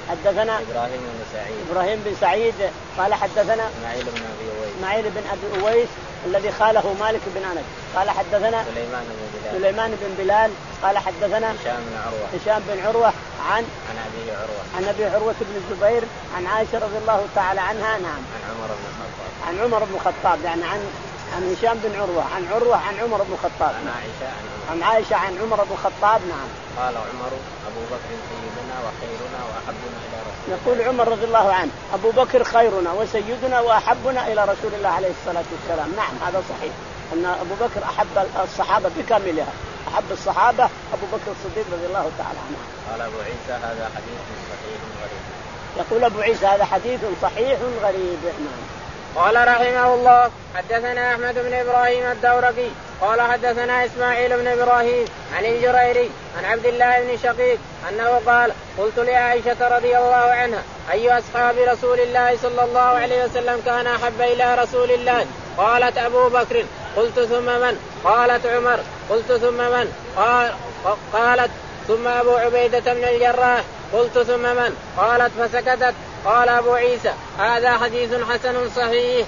حدثنا إبراهيم بن سعيد إبراهيم بن سعيد قال حدثنا إسماعيل بن أبي أويس إسماعيل بن أبي أويس الذي خاله مالك بن أنس قال حدثنا سليمان بن بلال سليمان بن بلال قال حدثنا هشام بن عروة هشام بن عروة عن عن أبي عروة عن أبي عروة بن الزبير عن عائشة رضي الله تعالى عنها. نعم. عن عمر بن الخطاب عن عمر بن الخطاب يعني عن عن هشام بن عروة عن عروة عن عمر بن الخطاب. عن عائشة عن عمر عن عائشة عن عمر بن الخطاب. نعم. قال عمر أبو بكر سيدنا وخيرنا وأحبنا إلى رسول الله. يقول عمر رضي الله عنه أبو بكر خيرنا وسيدنا وأحبنا إلى رسول الله عليه الصلاة والسلام. نعم هذا صحيح أن أبو بكر أحب الصحابة بكاملها أحب الصحابة أبو بكر الصديق رضي الله تعالى عنه. قال أبو عيسى هذا حديث صحيح غريب. يقول أبو عيسى هذا حديث صحيح غريب. نعم. قال رحمه الله حدثنا أحمد بن إبراهيم الدورقي قال حدثنا إسماعيل بن إبراهيم عن الجريري عن عبد الله بن شقيق أنه قال قلت لعائشة رضي الله عنها أي أصحاب رسول الله صلى الله عليه وسلم كان أحب إلى رسول الله؟ قالت أبو بكر. قلت ثم من؟ قالت عمر. قلت ثم من؟ قال قالت ثم أبو عبيدة بن الجراح. قلت ثم من؟ قالت فسكتت. قال أبو عيسى هذا حديث حسن صحيح.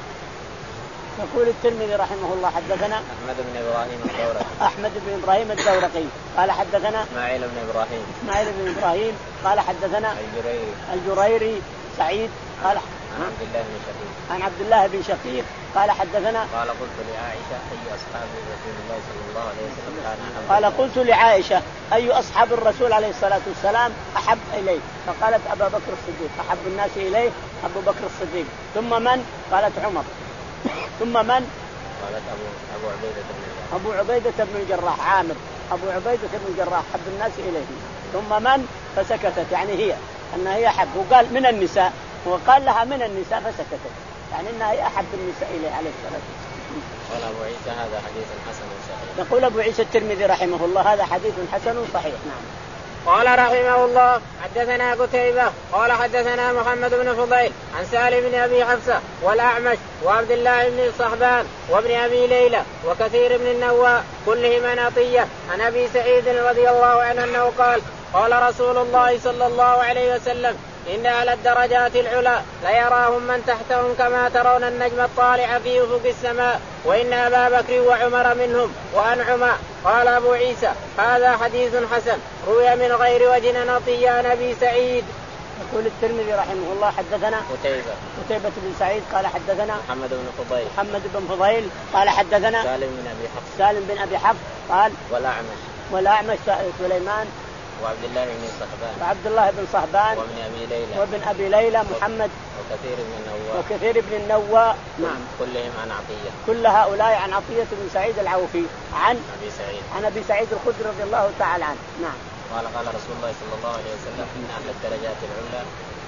يقول الترمذي رحمه الله حدثنا أحمد بن إبراهيم الدورقي أحمد بن إبراهيم الدورقي قال حدثنا إسماعيل بن إبراهيم إسماعيل بن إبراهيم قال حدثنا الجريري الجريري سعيد قال عن عبد الله بن شقيق عن عبد الله بن شقيق قال حدثنا قال قلت لعائشة أي أصحاب رسول الله صلى الله عليه وسلم كان أحب قال قلت لعائشة أي أصحاب الرسول عليه الصلاة والسلام أحب إليه؟ فقالت أبا بكر الصديق أحب الناس إليه أبو بكر الصديق. ثم من؟ قالت عمر. ثم من؟ قالت أبو أبو عبيدة بن الجراح أبو عبيدة بن الجراح عامر أبو عبيدة بن الجراح أحب الناس إليه. ثم من؟ فسكتت يعني هي أنها هي أحب. وقال من النساء وقال لها من النساء فسكتت يعني أنها هي أحب النساء إليه عليه الصلاة والسلام. قال أبو عيسى هذا حديث حسن صحيح. يقول أبو عيسى الترمذي رحمه الله هذا حديث حسن صحيح. نعم. قال رحمه الله حدثنا قتيبة قال حدثنا محمد بن فضيل عن سالم بن أبي حفصة والأعمش وعبد الله بن الصحبان وابن أبي ليلى وكثير بن النواء كلهم عن عطية عن أبي سعيد رضي الله عنه أنه قال قال رسول الله صلى الله عليه وسلم إن أهل الدرجات العلى ليراهم من تحتهم كما ترون النجم الطالع في أفق السماء وإن أبا بكر وعمر منهم وأنعما. قال أبو عيسى هذا حديث حسن روي من غير وجه عطية عن أبي سعيد. يقول الترمذي رحمه الله حدثنا قتيبة قتيبة بن سعيد قال حدثنا محمد بن فضيل محمد بن فضيل قال حدثنا سالم بن أبي حفص سالم بن أبي حفص قال والأعمش والأعمش سليمان وعبد الله بن صحبان وعبد الله بن صحبان وابن أبي ليلى وابن أبي ليلى محمد وكثير بن النواء وكثير بن النواء. نعم. كلهم عن عطية كل هؤلاء عن عطية بن سعيد العوفي عن أبي سعيد عن أبي سعيد الخدري رضي الله تعالى عنه. نعم. قال قال رسول الله صلى الله عليه وسلم إن أهل الدرجات العلى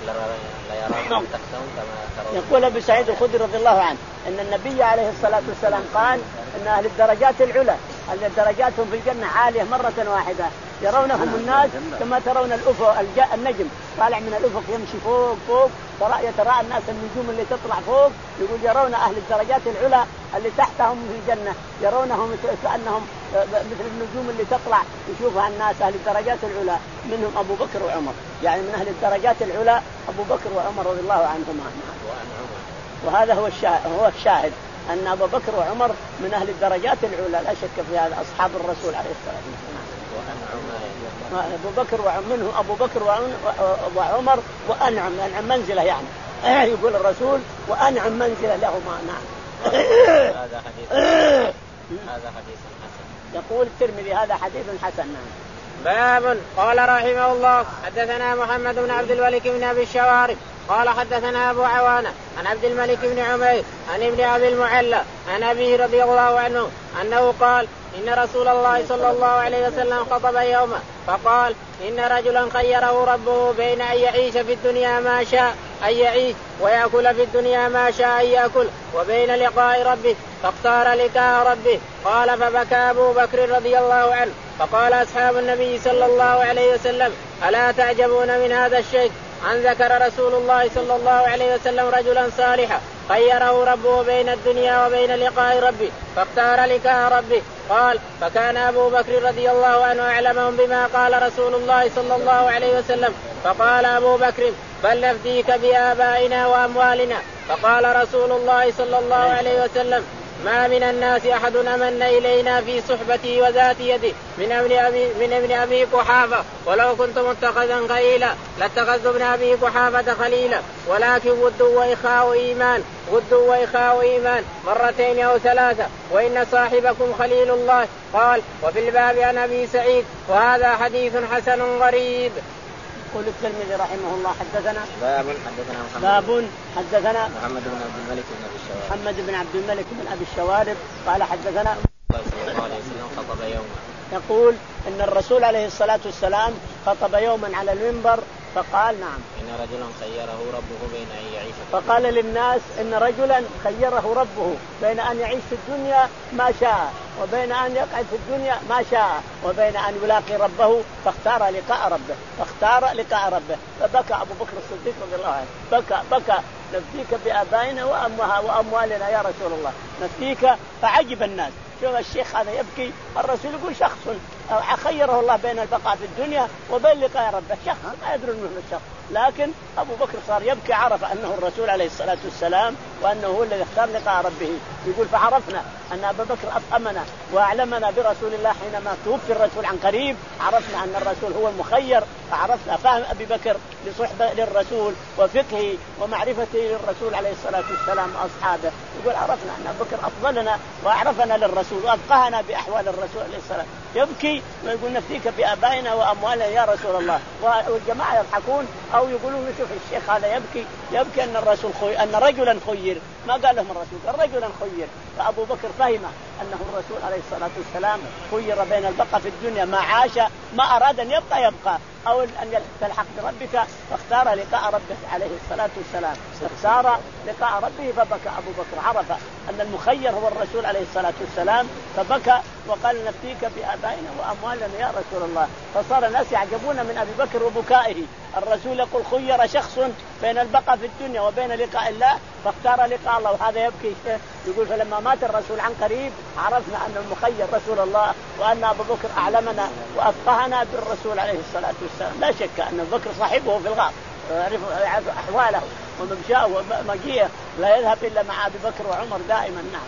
ليراهم تحتهم كما ترون. يقول أبي سعيد الخدري رضي الله عنه أن النبي عليه الصلاة والسلام قال أن أهل الدرجات العلى أهل درجاتهم في الجنة عالية مرة واحدة يرونهم الناس كما ترون الأفق النجم طالع من الأفق يمشي فوق فوق يتراءى الناس النجوم اللي تطلع فوق. يقول يرون أهل الدرجات العلى اللي تحتهم في الجنة يرونهم كأنهم مثل النجوم اللي تطلع يشوفها الناس أهل الدرجات العلى منهم أبو بكر وعمر يعني من أهل الدرجات العلى أبو بكر وعمر رضي الله عنهما. وهذا هو الشاهد هو الشاهد أن أبو بكر وعمر من أهل الدرجات العلى لا شك في هذا أصحاب الرسول عليه الصلاة والسلام. أبو بكر ومنه أبو بكر وعمر وأنعم أنعم منزلة يعني يقول الرسول وأنعم منزلة لهما. نعم. هذا حديث هذا حديث حسن. يقول الترمذي هذا حديث حسن. نعم. باب. قال رحمه الله حدثنا محمد بن عبد الملك بن أبي الشوارب قال حدثنا أبو عوانة عن عبد الملك بن عمير عن ابن أبي المعلى عن أبيه رضي الله عنه أنه قال إن رسول الله صلى الله عليه وسلم خطب يوما فقال إن رجلا خيره ربه بين أن يعيش في الدنيا ما شاء أن يعيش ويأكل في الدنيا ما شاء أن يأكل وبين لقاء ربه فاختار لقاء ربه. قال فبكى أبو بكر رضي الله عنه فقال أصحاب النبي صلى الله عليه وسلم ألا تعجبون من هذا الشيء أن ذكر رسول الله صلى الله عليه وسلم رجلا صالحا خيره ربه بين الدنيا وبين لقاء ربه فاختار لقاء ربه قال فكان أبو بكر رضي الله عنه أعلمهم بما قال رسول الله صلى الله عليه وسلم. فقال أبو بكر بل نفديك بآبائنا وأموالنا. فقال رسول الله صلى الله عليه وسلم ما من الناس أحد أمن إلينا في صحبتي وذات يدي من ابن أبي, من ابن أبي قحافة ولو كنت متخذا خليلا لاتخذت ابن أبي قحافة خليلا ولكن ود وإخاء إيمان ود وإخاء إيمان مرتين أو ثلاثة وإن صاحبكم خليل الله. قال وفي الباب عن أبي سعيد وهذا حديث حسن غريب. يقول الترمذي رحمه الله حدثنا باب حدثنا محمد باب حدثنا محمد بن عبد الملك بن ابي الشوارب محمد بن عبد الملك بن ابي الشوارب قال حدثنا صلى الله عليه وسلم خطب يوما. يقول ان الرسول عليه الصلاه والسلام خطب يوما على المنبر فقال نعم ان رجلا خيره ربه بين ان يعيش فقال للناس ان رجلا خيره ربه بين ان يعيش في الدنيا ما شاء وبين ان يقعد في الدنيا ما شاء وبين ان يلاقي ربه فاختار لقاء ربه فاختار لقاء ربه فبكى ابو بكر الصديق رضي الله عنه بكى بكى نفديك بآبائنا وأموالنا يا رسول الله نفديك. فعجب الناس شوف الشيخ هذا يبكي الرسول يقول شخص خيره الله بين البقاء في الدنيا وبين لقاء ربه شخص ما يدري منه الشخص. لكن أبو بكر صار يبكي عرف أنه الرسول عليه الصلاة والسلام وأنه هو الذي اختار لقاء ربه. يقول فعرفنا أن أبا بكر أفهمنا وأعلمنا برسول الله حينما توفي الرسول عن قريب عرفنا أن الرسول هو المخير. فعرفنا فهم أبي بكر لصحبة للرسول وفقهه ومعرفته للرسول عليه الصلاة والسلام وأصحابه. يقول عرفنا أن أبو بكر أفضلنا وأعرفنا للرسول وأفقهنا بأحوال الرسول عليه السلام. يبكي ويقول نفديك بآبائنا وأموالنا يا رسول الله. والجماعة يضحكون أو يقولون نشوف الشيخ هذا يبكي يبكي أن الرسول خير أن رجلا خير ما قال لهم الرسول قال رجلا خير. فأبو بكر فهم أنه الرسول عليه الصلاة والسلام خير بين البقاء في الدنيا ما عاش ما أراد أن يبقى يبقى أو أن تلحق بربك فاختار لقاء ربه عليه الصلاة والسلام. فاختار لقاء ربه فبكى أبو بكر عرف أن المخير هو الرسول عليه الصلاة والسلام فبكى وقال نفديك بآبائنا وأموالنا يا رسول الله. فصار الناس يعجبون من أبي بكر وبكائه. الرسول يقول خير شخص بين البقاء في الدنيا وبين لقاء الله فاختار لقاء الله وهذا يبكي. يقول فلما مات الرسول عن قريب عرفنا أن المخير رسول الله وأن أبو بكر أعلمنا وأفقهنا بالرسول عليه الصلاة والسلام. لا شك أن أبو بكر صاحبه في الغار يعرف أحواله وممشاه ومجيئه لا يذهب إلا مع أبي بكر وعمر دائما. نعم.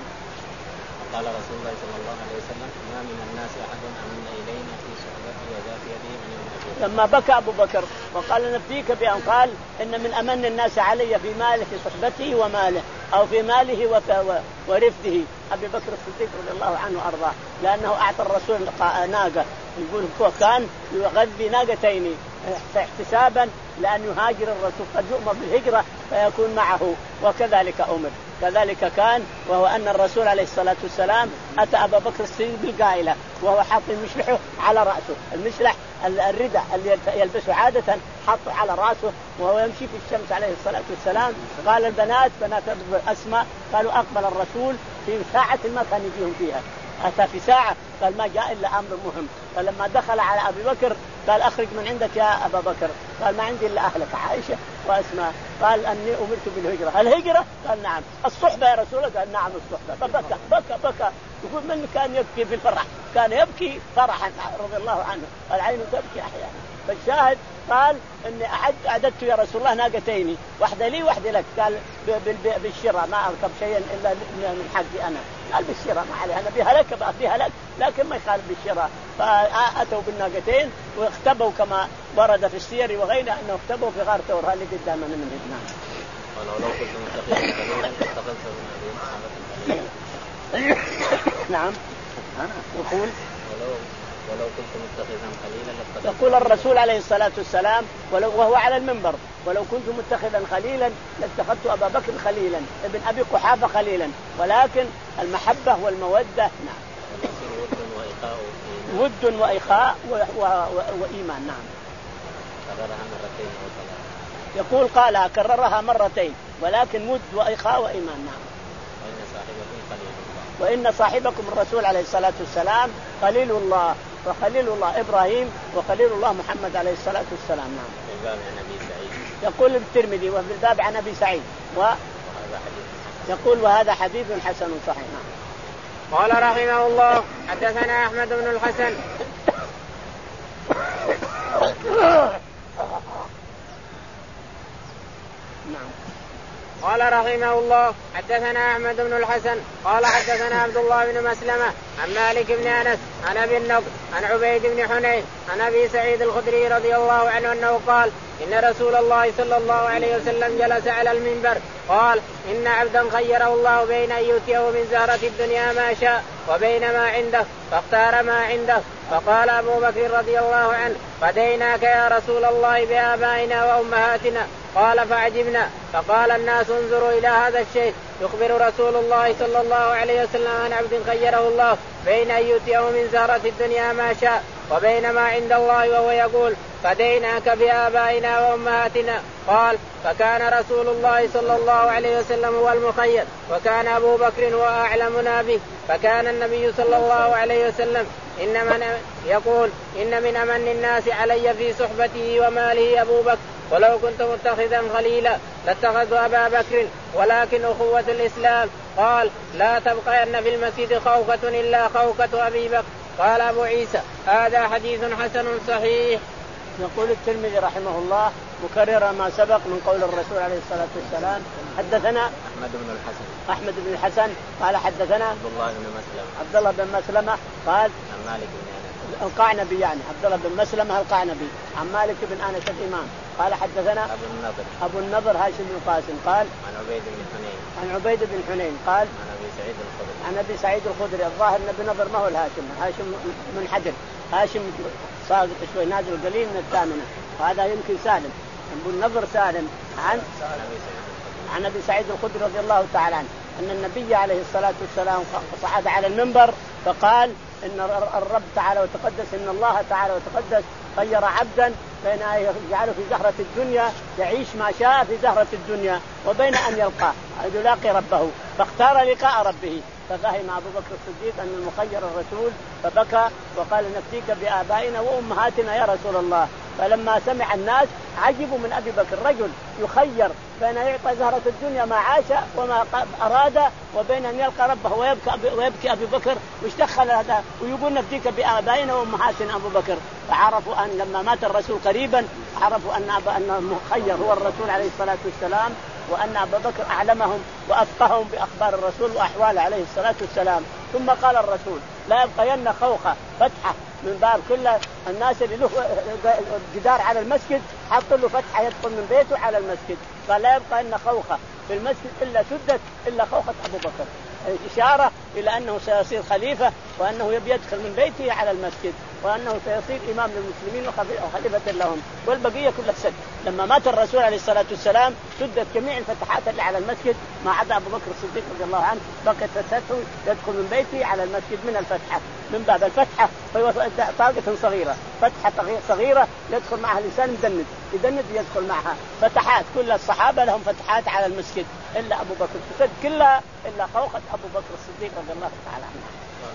قال رسول الله صلى الله عليه وسلم ما من الناس أحد أمن إلينا في صحبته وذات يده من يوم. لما بكى أبو بكر وقال نفديك بأن قال إن من أمن الناس علي في ماله في صحبته وماله أو في ماله ورفده أبي بكر الصديق رضي الله عنه وأرضاه لأنه أعطى الرسول ناقة يقول كان يغذي ناقتين احتسابا لأن يهاجر الرسول قد يؤمر بالهجرة فيكون معه وكذلك أمر كذلك كان. وهو أن الرسول عليه الصلاة والسلام أتى أبا بكر الصديق بالقائلة وهو حاط مشلحه على رأسه المشلح الرداء اللي يلبسه عادة حطه على رأسه وهو يمشي في الشمس عليه الصلاة والسلام. قال البنات بنات أسماء قالوا أقبل الرسول في ساعة ما كان يجيهم فيها أتى في ساعة قال ما جاء إلا أمر مهم. فلما دخل على أبي بكر قال أخرج من عندك يا أبا بكر قال ما عندي إلا أهلك عائشة وأسماء. قال أني أمرت بالهجرة. الهجرة قال نعم. الصحبة يا رسول الله قال نعم الصحبة. فبكى بكى بكى يقول من كان يبكي في الفرح كان يبكي فرحا رضي الله عنه العين تبكي أحيانا. فالشاهد قال إني أعد أعددت يا رسول الله ناقتين واحدة لي واحدة لك. قال بالشراء ما أركب شيئا إلا من حقي أنا. قال بالشراء ما عليه أنا بها لك بها لك لكن ما يخالف بالشراء. فأتوا بالناقتين واختبوا كما ورد في السير وغيرها أنه اختبوا في غار ثور اللي قدامنا من هنا. ولو كنت متخذا خليلا اتخذته من أبي نعم أنا يقول ولو ولو كنت متخذا خليلا يقول الرسول عليه الصلاة والسلام ولو وهو على المنبر ولو كنت متخذا خليلا لاتخذت أبا بكر خليلا ابن أبي قحافة خليلا. ولكن المحبة والمودة نعم ود وإخاء وإيمان. نعم. يقول قال كررها مرتين ولكن ود وإخاء وإيمان. نعم. وإن صاحبكم الرسول عليه الصلاة والسلام خليل الله وخليل الله إبراهيم وخليل الله محمد عليه الصلاة والسلام. نعم. يقول الترمذي وفي الباب عن أبي سعيد و... يقول وهذا حديث حسن صحيح. نعم. قال رحمه الله حدثنا أحمد بن الحسن نعم. قال رحمه الله حدثنا أحمد بن الحسن قال حدثنا عبد الله بن مسلمة عن مالك بن أنس عن أبي النضر عن عبيد بن حنين عن أبي سعيد الخدري رضي الله عنه أنه قال إن رسول الله صلى الله عليه وسلم جلس على المنبر قال إن عبدا خيره الله بين أن يؤتيه من زهرة الدنيا ما شاء وبين ما عنده فاختار ما عنده. فقال أبو بكر رضي الله عنه فديناك يا رسول الله بآبائنا وأمهاتنا. قال فعجبنا. فقال الناس انظروا إلى هذا الشيء يخبر رسول الله صلى الله عليه وسلم عن عبد خيره الله بين أن يؤتيه من زهرة الدنيا ما شاء وبين ما عند الله وهو يقول فديناك بآبائنا وأمهاتنا. قال فكان رسول الله صلى الله عليه وسلم هو المخير وكان أبو بكر هو أعلمنا به. فكان النبي صلى الله عليه وسلم إن من يقول إن من أمن الناس علي في صحبته وماله أبو بكر ولو كنت متخذا خليلا لاتخذت أبا بكر ولكن أخوة الإسلام. قال لا تبقين في المسجد خوخة إلا خوخة أبي بكر. قال أبو عيسى هذا حديث حسن صحيح. يقول الترمذي رحمه الله مكرر ما سبق من قول الرسول عليه الصلاة والسلام حدثنا أحمد بن الحسن أحمد بن الحسن قال حدثنا عبد الله بن مسلمة عبد الله بن مسلمة قال عن مالك بن أنس القعنبي يعني عبد الله بن مسلمة القعنبي عن مالك بن أنس الإمام قال حدثنا أبو النضر أبو النضر هاشم بن قاسم قال عن عبيد بن حنين عن عبيد بن حنين قال عن أبي سعيد الخدري عن أبي سعيد الخدري. الظاهر أن ابن نضر ما هو الهاشم هاشم من حجر هاشم ساقط شوي نازل قليل من الثامنة وهذا يمكن سالم. أبو النضر سالم عن عن أبي سعيد الخدري رضي الله تعالى عنه أن النبي عليه الصلاة والسلام صعد على المنبر فقال إن الرب تعالى وتقدس إن الله تعالى وتقدس خير عبدا بين أن يجعله في زهرة الدنيا يعيش ما شاء في زهرة الدنيا وبين أن يلقاه أن يلاقي ربه فاختار لقاء ربه. ففهم أبو بكر الصديق أن المخير الرسول فبكى وقال نفديك بآبائنا وأمهاتنا يا رسول الله. فلما سمع الناس عجبوا من أبي بكر رجل يخير بين أن يعطى زهرة الدنيا ما عاش وما أراد وبين أن يلقى ربه ويبكي, ويبكي أبي بكر وش دخل هذا ويقول نفديك بآبائنا وأمهاتنا أبو بكر. فعرفوا أن لما مات الرسول قريبا عرفوا أن أن المخير هو الرسول عليه الصلاة والسلام وأن أبا بكر أعلمهم وأفقههم بأخبار الرسول وأحواله عليه الصلاة والسلام. ثم قال الرسول لا يبقين خوخة فتحة من باب كل الناس اللي له جدار على المسجد حط له فتحة يدخل من بيته على المسجد. قال لا يبقين خوخة في المسجد إلا سدت إلا خوخة أبو بكر إشارة إلى أنه سيصير خليفة وأنه يبي يدخل من بيته على المسجد وأنه سيصير إمام للمسلمين وخليفة لهم والبقية كلها سد. لما مات الرسول عليه الصلاة والسلام سدت جميع الفتحات اللي على المسجد ما عدا أبو بكر الصديق رضي الله عنه بقت فتحته يدخل من بيته على المسجد من الفتحة من باب الفتحة فهو طاقة صغيرة فتحة صغيرة يدخل معها الإنسان مدند يدند يدخل معها فتحات. كل الصحابة لهم فتحات على المسجد إلا أبو بكر تسد كلها إلا خوخة أبو بكر الصديق رضي الله تعالى عنه.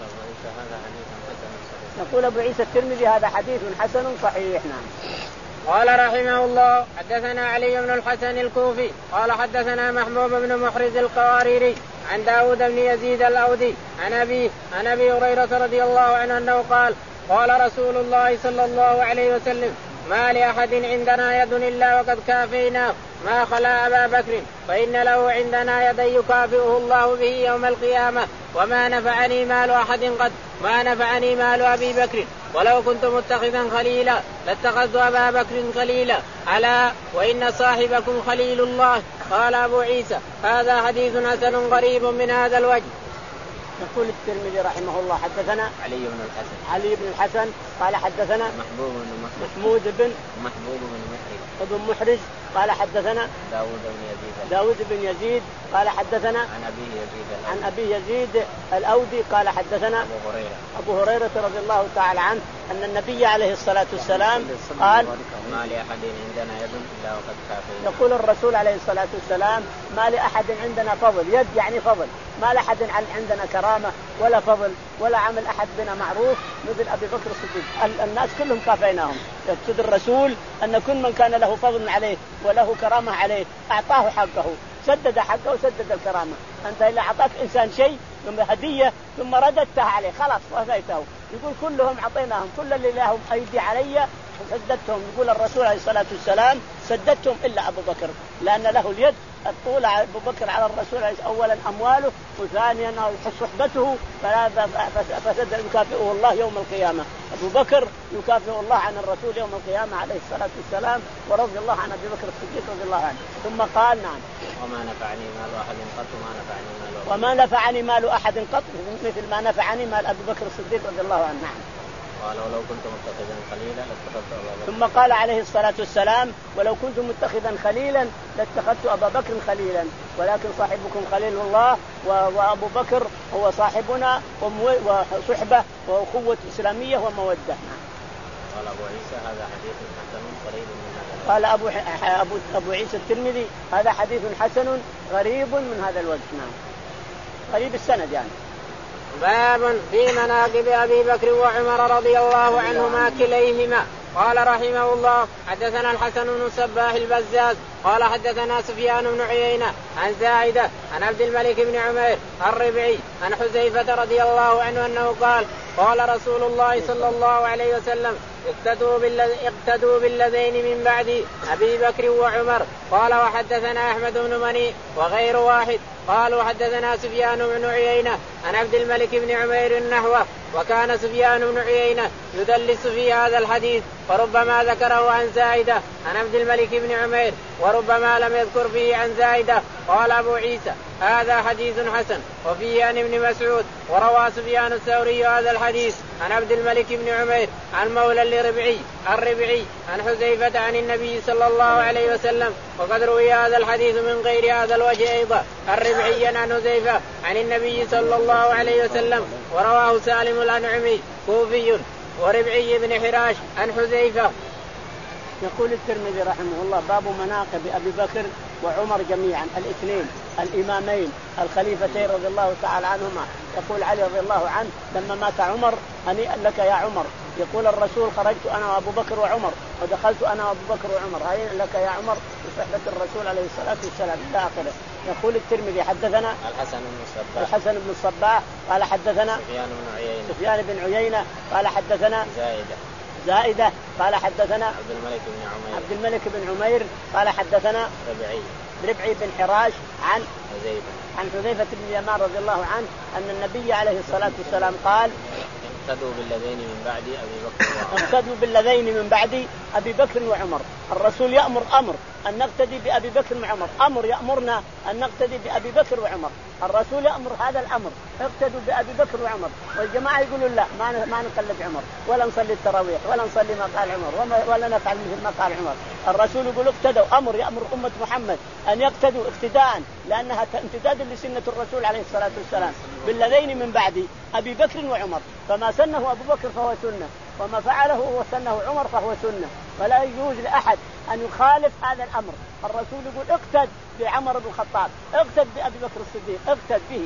نقول أبو عيسى الترمذي هذا حديث حسن صحيح. نعم. قال رحمه الله حدثنا علي بن الحسن الكوفي قال حدثنا محبوب بن محرز القواريري عن داود بن يزيد الأودي عن أبي عن أبي هريرة رضي الله عنه أنه قال قال رسول الله صلى الله عليه وسلم ما لأحد عندنا يد إلا وقد كافيناه ما خلا أبا بكر فإن له عندنا يدا يكافئه الله به يوم القيامة وما نفعني مال أحد قد ما نفعني مال أبي بكر ولو كنت متخذا خليلا لاتخذت أبا بكر خليلا ألا وإن صاحبكم خليل الله. قال أبو عيسى هذا حديث حسن غريب من هذا الوجه. يقول الترمذي رحمه الله حدثنا علي بن الحسن علي بن الحسن قال حدثنا محبوب بن محمود بن محبوب بن محرز ابن محرز قال حدثنا داود بن يزيد داود بن يزيد قال حدثنا عن أبي يزيد عن أبي يزيد الأودي قال حدثنا أبو هريرة أبو هريرة رضي الله تعالى عنه أن النبي عليه الصلاة والسلام قال ما لأحد عندنا يد إلا وقد كافيناه. يقول الرسول عليه الصلاة والسلام ما لأحد عندنا فضل يد يعني فضل ما لأحد عندنا كرامة ولا فضل ولا عمل أحد بنا معروف مثل أبي بكر الصديق. الناس كلهم كافيناهم. يقصد الرسول أن كل من كان له فضل عليه وله كرامة عليه أعطاه حقه سدد حقه وسدد الكرامة. أنت إذا أعطاك إنسان شيء ثم هدية ثم رددتها عليه خلاص وفيته. يقول كلهم عطيناهم كل اللي لهم أيدي علي سددتهم. يقول الرسول عليه الصلاة والسلام سددتهم إلا أبو بكر لأن له اليد الطول. أبو بكر على الرسول أولا أمواله وثانيا صحبته فسد يكافئه الله يوم القيامة. أبو بكر يكافئه الله عن الرسول يوم القيامة عليه الصلاة والسلام ورضي الله عن أبي بكر الصديق رضي الله عنه. ثم قال نعم وما نفعني مال أحد قط وما نفعني مال وما نفعني مال أحد قط مثل ما نفعني مال أبي بكر الصديق رضي الله عنه. نعم. قال ولو كنت متخذا خليلا لاتخذت أبا بكر. ثم قال عليه الصلاة والسلام ولو كنت متخذا خليلا لاتخذت أبا بكر خليلا ولكن صاحبكم خليل الله وأبو بكر هو صاحبنا وصحبة وأخوة إسلامية ومودة. قال أبو عيسى هذا حديث حسن قريب من هذا. قال أبو, أبو, أبو عيسى الترمذي هذا حديث حسن غريب من هذا الوجه. نعم غريب السند يعني. باب في مناقب أبي بكر وعمر رضي الله عنهما كليهما. قال رحمه الله حدثنا الحسن بن الصباح البزاز قال حدثنا سفيان بن عيينة عن زائدة عن عبد الملك بن عمير الربعي عن حذيفة رضي الله عنه أنه قال قال رسول الله صلى الله عليه وسلم اقتدوا, اقتدوا بالذين من بعد أبي بكر وعمر. قال وحدثنا أحمد بن مني وغير واحد قالوا حدثنا سفيان بن عيينة عن عبد الملك بن عمير النحوة. وكان سفيان بن عيينة يدلس في هذا الحديث فربما ذكره عن زائدة عن عبد الملك بن عمير وربما لم يذكر فيه عن زائدة. قال أبو عيسى هذا حديث حسن. وفيه عن ابن مسعود وروى سفيان الثوري هذا الحديث عن عبد الملك بن عمير عن مولى لربعي الربعي عن حذيفة عن النبي صلى الله عليه وسلم. وقد روي هذا الحديث من غير هذا الوجه أيضا الربعي عن حذيفة عن النبي صلى الله عليه وسلم. ورواه سالم الأنعمي كوفي وربعي بن حراش عن حذيفة. يقول الترمذي رحمه الله باب مناقب أبي بكر وعمر جميعا الاثنين الإمامين الخليفتين رضي الله تعالى عنهما. يقول علي رضي الله عنه لما مات عمر هنيئا لك يا عمر. يقول الرسول خرجت أنا وأبو بكر وعمر ودخلت أنا وأبو بكر وعمر هنيئا لك يا عمر بصحبة الرسول عليه الصلاة والسلام إلى آخره. يقول الترمذي حدثنا الحسن بن الصباح الحسن بن الصباح قال حدثنا سفيان بن عيينة سفيان بن عيينة قال حدثنا زائدة زائدة قال حدثنا عبد الملك بن عمير عبد الملك بن عمير قال حدثنا ربعي ربعي بن حراش عن حذيفة عن حذيفة بن اليمان رضي الله عنه أن النبي عليه الصلاة والسلام قال اقتدوا بالذين من بعد أبي بكر وعمر. اقتدوا بالذين من بعد أبي بكر وعمر. الرسول يأمر أمر أن نقتدي بأبي بكر وعمر. أمر يأمرنا أن نقتدي بأبي بكر وعمر. الرسول يأمر هذا الأمر اقتدوا بأبي بكر وعمر. والجماعة يقولوا لا ما ما نقلد عمر ولا نصلي التراويح ولا نصلي ما قال عمر ولا نفعل مثل ما قال عمر. الرسول يقول اقتدوا أمر يأمر أمة محمد أن يقتدوا اقتداء لأنها امتداد لسنة الرسول عليه الصلاة والسلام بالذين من بعد أبي بكر وعمر. فما سنه أبو بكر فهو سنة وما فعله وسنه عمر فهو سنة. فلا يجوز لأحد أن يخالف هذا الأمر. الرسول يقول اقتد بعمر بن الخطاب اقتد بأبي بكر الصديق اقتد به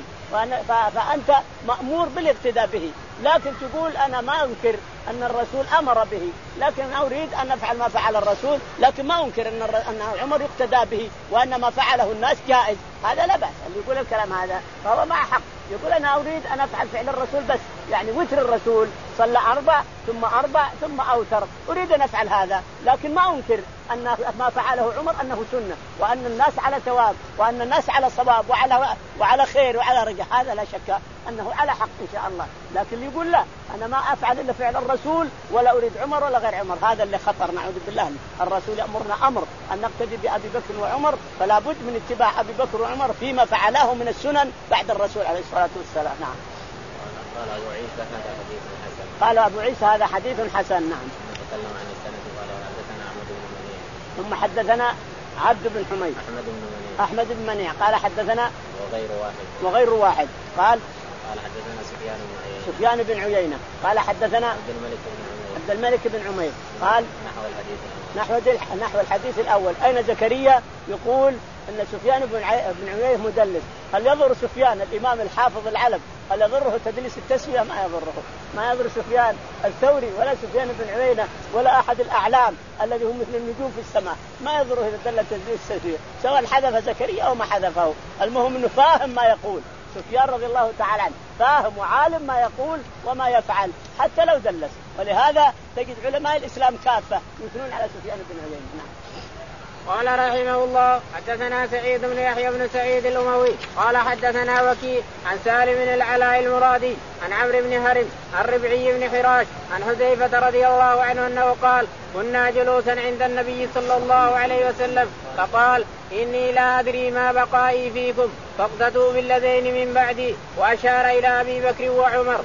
فأنت مأمور بالاقتداء به. لكن تقول أنا ما أنكر أن الرسول أمر به لكن أريد أن نفعل ما فعل الرسول لكن ما أنكر أن أن عمر يقتدى به وأن ما فعله الناس جائز. هذا لا بأس. اللي يقول الكلام هذا فهو مع حق. يقول أنا أريد أن أفعل فعل الرسول بس يعني وتر الرسول صلى أربع ثم أربع ثم أوتر أريد أن أفعل هذا لكن ما أنكر أن ما فعله عمر أنه سنة وأن الناس على ثواب وأن الناس على صواب وعلى وعلى خير وعلى رجاء. هذا لا شك أنه على حق إن شاء الله. لكن اللي يقول لا أنا ما أفعل إلا فعل الرسول ولا أريد عمر ولا غير عمر هذا اللي خطر نعوذ بالله. الرسول يأمرنا أمر أن نقتدي بأبي بكر وعمر فلا بد من اتباع أبي بكر وعمر فيما فعلاه من السنن بعد الرسول عليه الصلاة والسلام. نعم. قال أبو عيسى هذا حديث حسن. قال أبو عيسى هذا حديث حسن. نعم. تكلم عن السند قال حدثنا أحمد بن منيع ثم حدثنا عبد بن حميد أحمد بن منيع أحمد بن منيع قال حدثنا وغير واحد وغير واحد قال قال حدثنا سفيان بن عيينة سفيان بن عيينة قال حدثنا عبد الملك بن عمير عبد الملك بن عمير قال نحو الحديث نحو نحو الحديث الأول. أين زكريا يقول ان سفيان بن بن عيينة مدلس. هل يضر سفيان الامام الحافظ العلم هل يضره تدليس التسوية؟ ما يضره، ما يضر سفيان الثوري ولا سفيان بن عيينة ولا احد الاعلام الذي هم مثل النجوم في السماء، ما يضره اذا دل تدليس التسوية سواء حذف زكريا او ما حذفه. المهم انه فاهم ما يقول سفيان رضي الله تعالى عنه، فاهم وعالم ما يقول وما يفعل حتى لو دلس. ولهذا تجد علماء الإسلام كافة يثنون على سفيان بن عيينة. نعم. قال رحمه الله حدثنا سعيد بن يحيى بن سعيد الأموي قال حدثنا وكيع عن سالم بن العلاء المرادي عن عمرو بن هرم عن ربعي بن حراش عن حذيفة رضي الله عنه أنه قال كنا جلوسا عند النبي صلى الله عليه وسلم فقال إني لا أدري ما بقائي فيكم فاقتدوا بالذين من بعدي، وأشار إلى أبي بكر وعمر.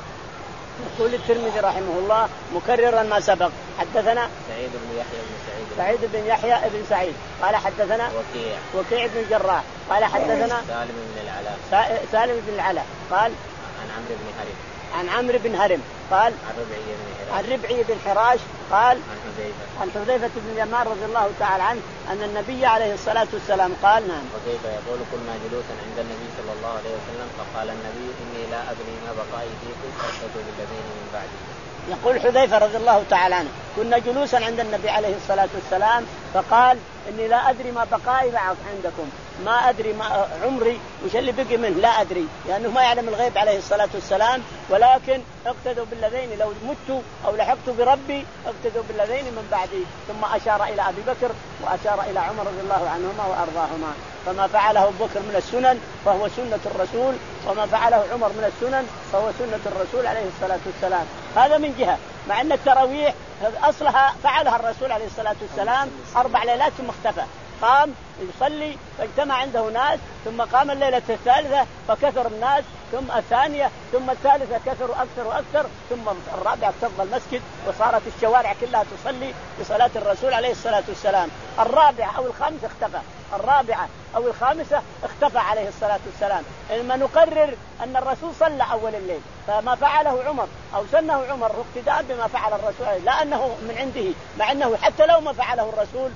يقول الترمذي رحمه الله مكررا ما سبق حدثنا سعيد بن يحيى بن سعيد سعيد بن يحيى بن سعيد قال حدثنا وكيع وكيع بن الجراح قال حدثنا سالم بن العلاء سالم بن العلاء قال عن عمرو بن هرم عن عمرو بن هرم قال عن ربعي بن حراش عن ربعي بن حراش قال عن حذيفة عن حذيفة بن اليمان رضي الله تعالى عنه أن النبي عليه الصلاة والسلام قال نعم. حذيفة يقول كنا جلوسا عند النبي صلى الله عليه وسلم فقال النبي إني لا أدري ما بقائي فيكم فاقتدوا بالذين من بعدي. يقول حذيفة رضي الله تعالى عنه كنا جلوسا عند النبي عليه الصلاة والسلام فقال إني لا أدري ما بقائي عندكم، ما أدري ما عمري وش اللي بقي منه لا أدري، لأنه ما يعلم الغيب عليه الصلاة والسلام، ولكن اقتدوا بالذين لو مت أو لحقت بربي اقتدوا بالذين من بعدي. ثم أشار إلى أبي بكر وأشار إلى عمر رضي الله عنهما وأرضاهما. فما فعله أبو بكر من السنن فهو سنة الرسول، وما فعله عمر من السنن فهو سنة الرسول عليه الصلاة والسلام. هذا من جهة، مع أن التراويح أصلها فعلها الرسول عليه الصلاة والسلام أربع ليلات ثم اختفى، قام يصلي فاجتمع عنده ناس، ثم قام الليلة الثالثة فكثر الناس، ثم الثانية ثم الثالثة كثروا أكثر وأكثر، ثم الرابعة اكتظ المسجد وصارت الشوارع كلها تصلي بصلاة الرسول عليه الصلاة والسلام. الرابعة أو الخامسة اختفى، الرابعة أو الخامسة اختفى عليه الصلاة والسلام. إنما نقرر أن الرسول صلى أول الليل، فما فعله عمر أو سنه عمر اقتداء بما فعل الرسول، لا أنه من عنده، مع أنه حتى لو ما فعله الرسول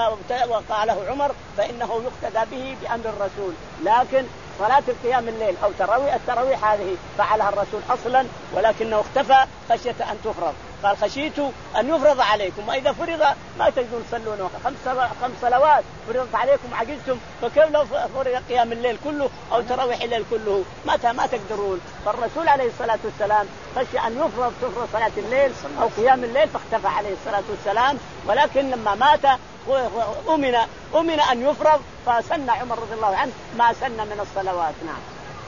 وقاله عمر فإنه يقتدى به بأمر الرسول. لكن صلاة القيام الليل أو تراويح التراويح هذه فعلها الرسول أصلا، ولكنه اختفى خشية أن تفرض، قال خشيت أن يفرض عليكم، وإذا فرض ما تقدرون تصلون خمس خمس صلوات فرضت عليكم عجزتم، فكيف لو فرض قيام الليل كله أو تراويح الليل كله متى ما تقدرون. فالرسول عليه الصلاة والسلام خشي أن يفرض تفرض صلاة الليل أو قيام الليل فاختفى عليه الصلاة والسلام، ولكن لما مات أمن أمن أن يفرض فسن عمر رضي الله عنه ما سن من الصلوات. نعم.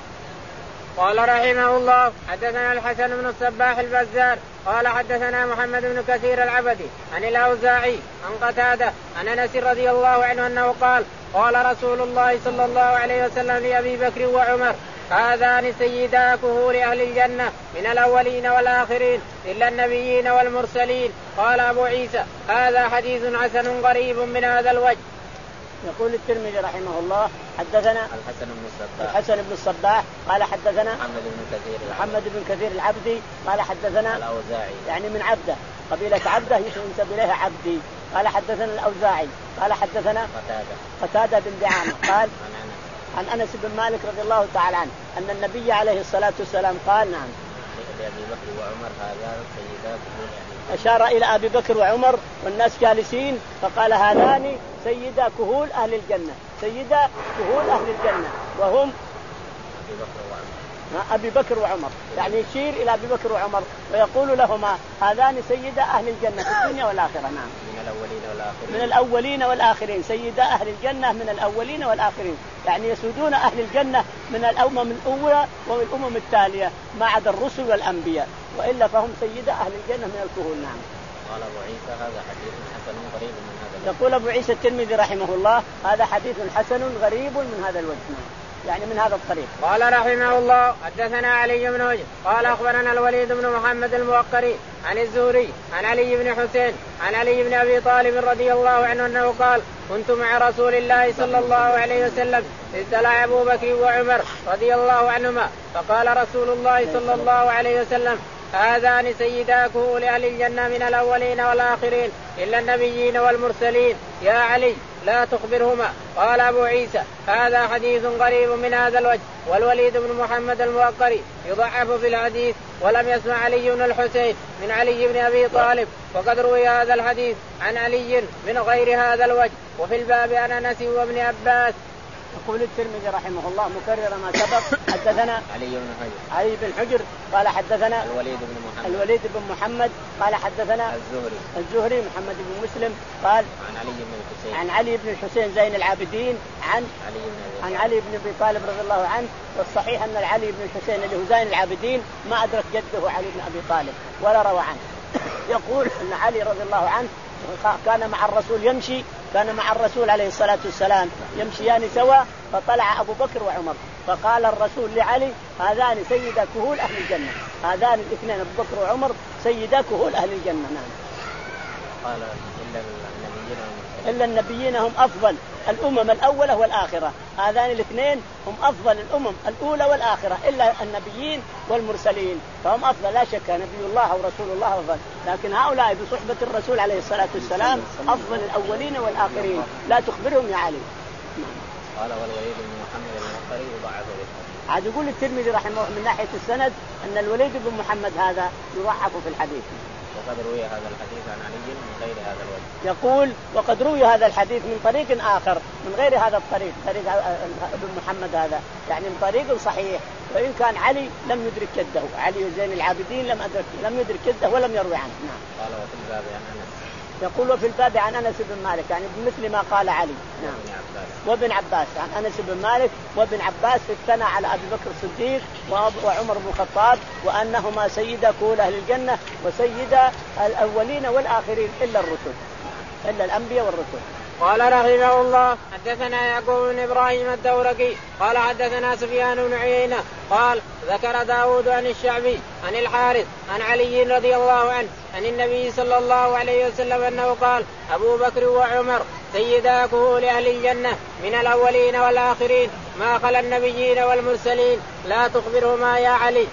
قال رحمه الله حدثنا الحسن بن الصباح البزار قال حدثنا محمد بن كثير العبدي عن الأوزاعي عن قتادة عن أنس رضي الله عنه أنه قال قال رسول الله صلى الله عليه وسلم لأبي بكر وعمر هذان سيدا كهول أهل الجنة من الأولين والآخرين إلا النبيين والمرسلين. قال أبو عيسى هذا حديث حسن غريب من هذا الوجه. يقول الترمذي رحمه الله حدثنا الحسن بن الصباح الحسن بن الصباح قال حدثنا محمد بن كثير محمد بن كثير العبدي قال حدثنا الأوزاعي يعني من عبده قبيلة عبده ينسب إليها عبدي قال حدثنا الأوزاعي قال حدثنا قتادة قتادة بن دعامة قال عن عن أنس بن مالك رضي الله تعالى عنه أن النبي عليه الصلاة والسلام قال نعم لأبي بكر وعمر هذان سيدا كهول أشار إلى أبي بكر وعمر والناس جالسين فقال هذان سيدا كهول أهل الجنة، سيدا كهول أهل الجنة وهم أبي بكر وعمر أبي بكر وعمر، يعني يشير إلى أبي بكر وعمر ويقول لهما هذان سيدا أهل الجنة في الدنيا والآخرة. نعم. من الأولين والآخرين من الأولين والآخرين سيدا أهل الجنة من الأولين والآخرين، يعني يسودون أهل الجنة من الأمم الأولى والأمم التالية ما عدا الرسل والأنبياء، وإلا فهم سيدا أهل الجنة من الكهول. نعم. قال أبو عيسى هذا حديث حسن غريب من هذا. يقول أبو عيسى الترمذي رحمه الله هذا حديث حسن غريب من هذا الوجه، يعني من هذا الطريق. قال رحمه الله حدثنا علي بن هجر قال أخبرنا الوليد بن محمد الموقري عن الزهري عن علي بن حسين عن علي بن أبي طالب رضي الله عنه أنه قال كنت مع رسول الله صلى الله عليه وسلم إذ تلا أبو بكر وعمر رضي الله عنهما فقال رسول الله صلى الله عليه وسلم هذان سيدا كهول أهل الجنة من الأولين والآخرين إلا النبيين والمرسلين يا علي لا تخبرهما. قال أبو عيسى هذا حديث غريب من هذا الوجه. والوليد بن محمد الموقري يضعف في الحديث ولم يسمع علي بن الحسين من علي بن أبي طالب. وقد روي هذا الحديث عن علي من غير هذا الوجه. وفي الباب عن أنس وابن عباس. يقول الترمذي رحمه الله مكرر ما سبق حدثنا علي بن حجر علي بن حجر قال حدثنا الوليد بن محمد الوليد بن محمد قال حدثنا الزهري الزهري محمد بن مسلم قال عن علي بن الحسين عن علي بن الحسين زين العابدين عن علي بن عن علي بن ابي طالب رضي الله عنه. والصحيح ان علي بن الحسين اللي هو زين العابدين ما ادرك جده علي بن ابي طالب ولا روى عنه. يقول ان علي رضي الله عنه كان مع الرسول يمشي كان مع الرسول عليه الصلاة والسلام يمشيان سوا فطلع أبو بكر وعمر فقال الرسول لعلي هذان سيدا كهول أهل الجنة. هذان الاثنين أبو بكر وعمر سيدا كهول أهل الجنة. نعم. قال إلا النبيين إلا النبيين هم أفضل الأمم الأولى والآخرة. هذان الاثنين هم أفضل الأمم الأولى والآخرة إلا النبيين والمرسلين فهم أفضل لا شك. نبي الله ورسول الله أفضل لكن هؤلاء بصحبة الرسول عليه الصلاة والسلام أفضل الأولين والآخرين لا تخبرهم يا علي. قال والوليد بن محمد الموقري يضعف بالحديث. عاد يقول الترمذي رحمه من ناحية السند أن الوليد بن محمد هذا يضعف في الحديث. وقد روي هذا الحديث عن علي من غير هذا الوجه. يقول وقد روي هذا الحديث من طريق آخر من غير هذا الطريق طريق ابن محمد هذا يعني من طريق صحيح. وإن كان علي لم يدرك جده علي زين العابدين لم أدرك لم يدرك جده ولم يروي عنه. نعم. قال وفي الباب عن أنس. يقول وفي الباب عن أنس بن مالك يعني مثل ما قال علي. نعم. وابن عباس عن أنس بن مالك وابن عباس اثنى على أبي بكر الصديق وعمر بن الخطاب وأنهما سيدا كهول أهل الجنة وسيدا الأولين والآخرين إلا الرسل إلا الأنبياء والرسل. قال رحمه الله حدثنا يعقوب بن إبراهيم الدورقي قال حدثنا سفيان بن عيينة قال ذكر داود عن الشعبي عن الحارث عن علي رضي الله عنه عن النبي صلى الله عليه وسلم أنه قال أبو بكر وعمر سيدا كهول أهل الجنة من الأولين والآخرين ما خلا النبيين والمرسلين لا تخبرهما يا علي.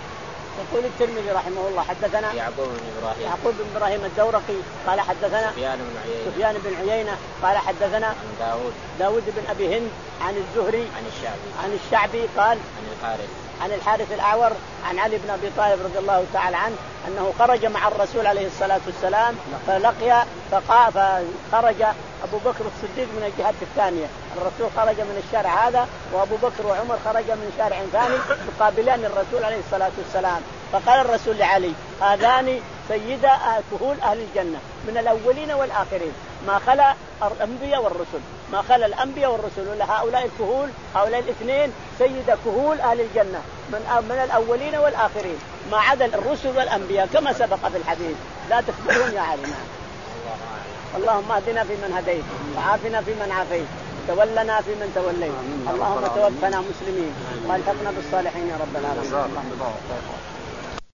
يقول الترمذي رحمه الله حدثنا يعقوب بن إبراهيم يعقوب بن إبراهيم الدورقي قال حدثنا سفيان بن عيينة سفيان بن عيينة قال حدثنا عن داود داود بن أبي هند عن الزهري عن الشعبي عن الشعبي قال عن الحارث عن الحارث الأعور عن علي بن أبي طالب رضي الله تعالى عنه أنه خرج مع الرسول عليه الصلاة والسلام فلقي فقا فخرج أبو بكر الصديق من الجهة الثانية. الرسول خرج من الشارع هذا وأبو بكر وعمر خرج من شارع ثاني يقابلان الرسول عليه الصلاة والسلام. فقال الرسول لعلي هذان سيدا كهول أهل الجنة من الأولين والآخرين ما خلا الأنبياء والرسل ما خلا الأنبياء والرسل ولا هؤلاء الكهول هؤلاء الاثنين سيدا كهول أهل الجنة من من الأولين والآخرين ما عدا الرسل والأنبياء كما سبق في الحديث لا تخبرهم يا علي. اللهم اهدنا فيمن هديت وعافنا فيمن عافيت تولنا فيمن توليت اللهم توفنا مسلمين والحقنا بالصالحين يا رب العالمين.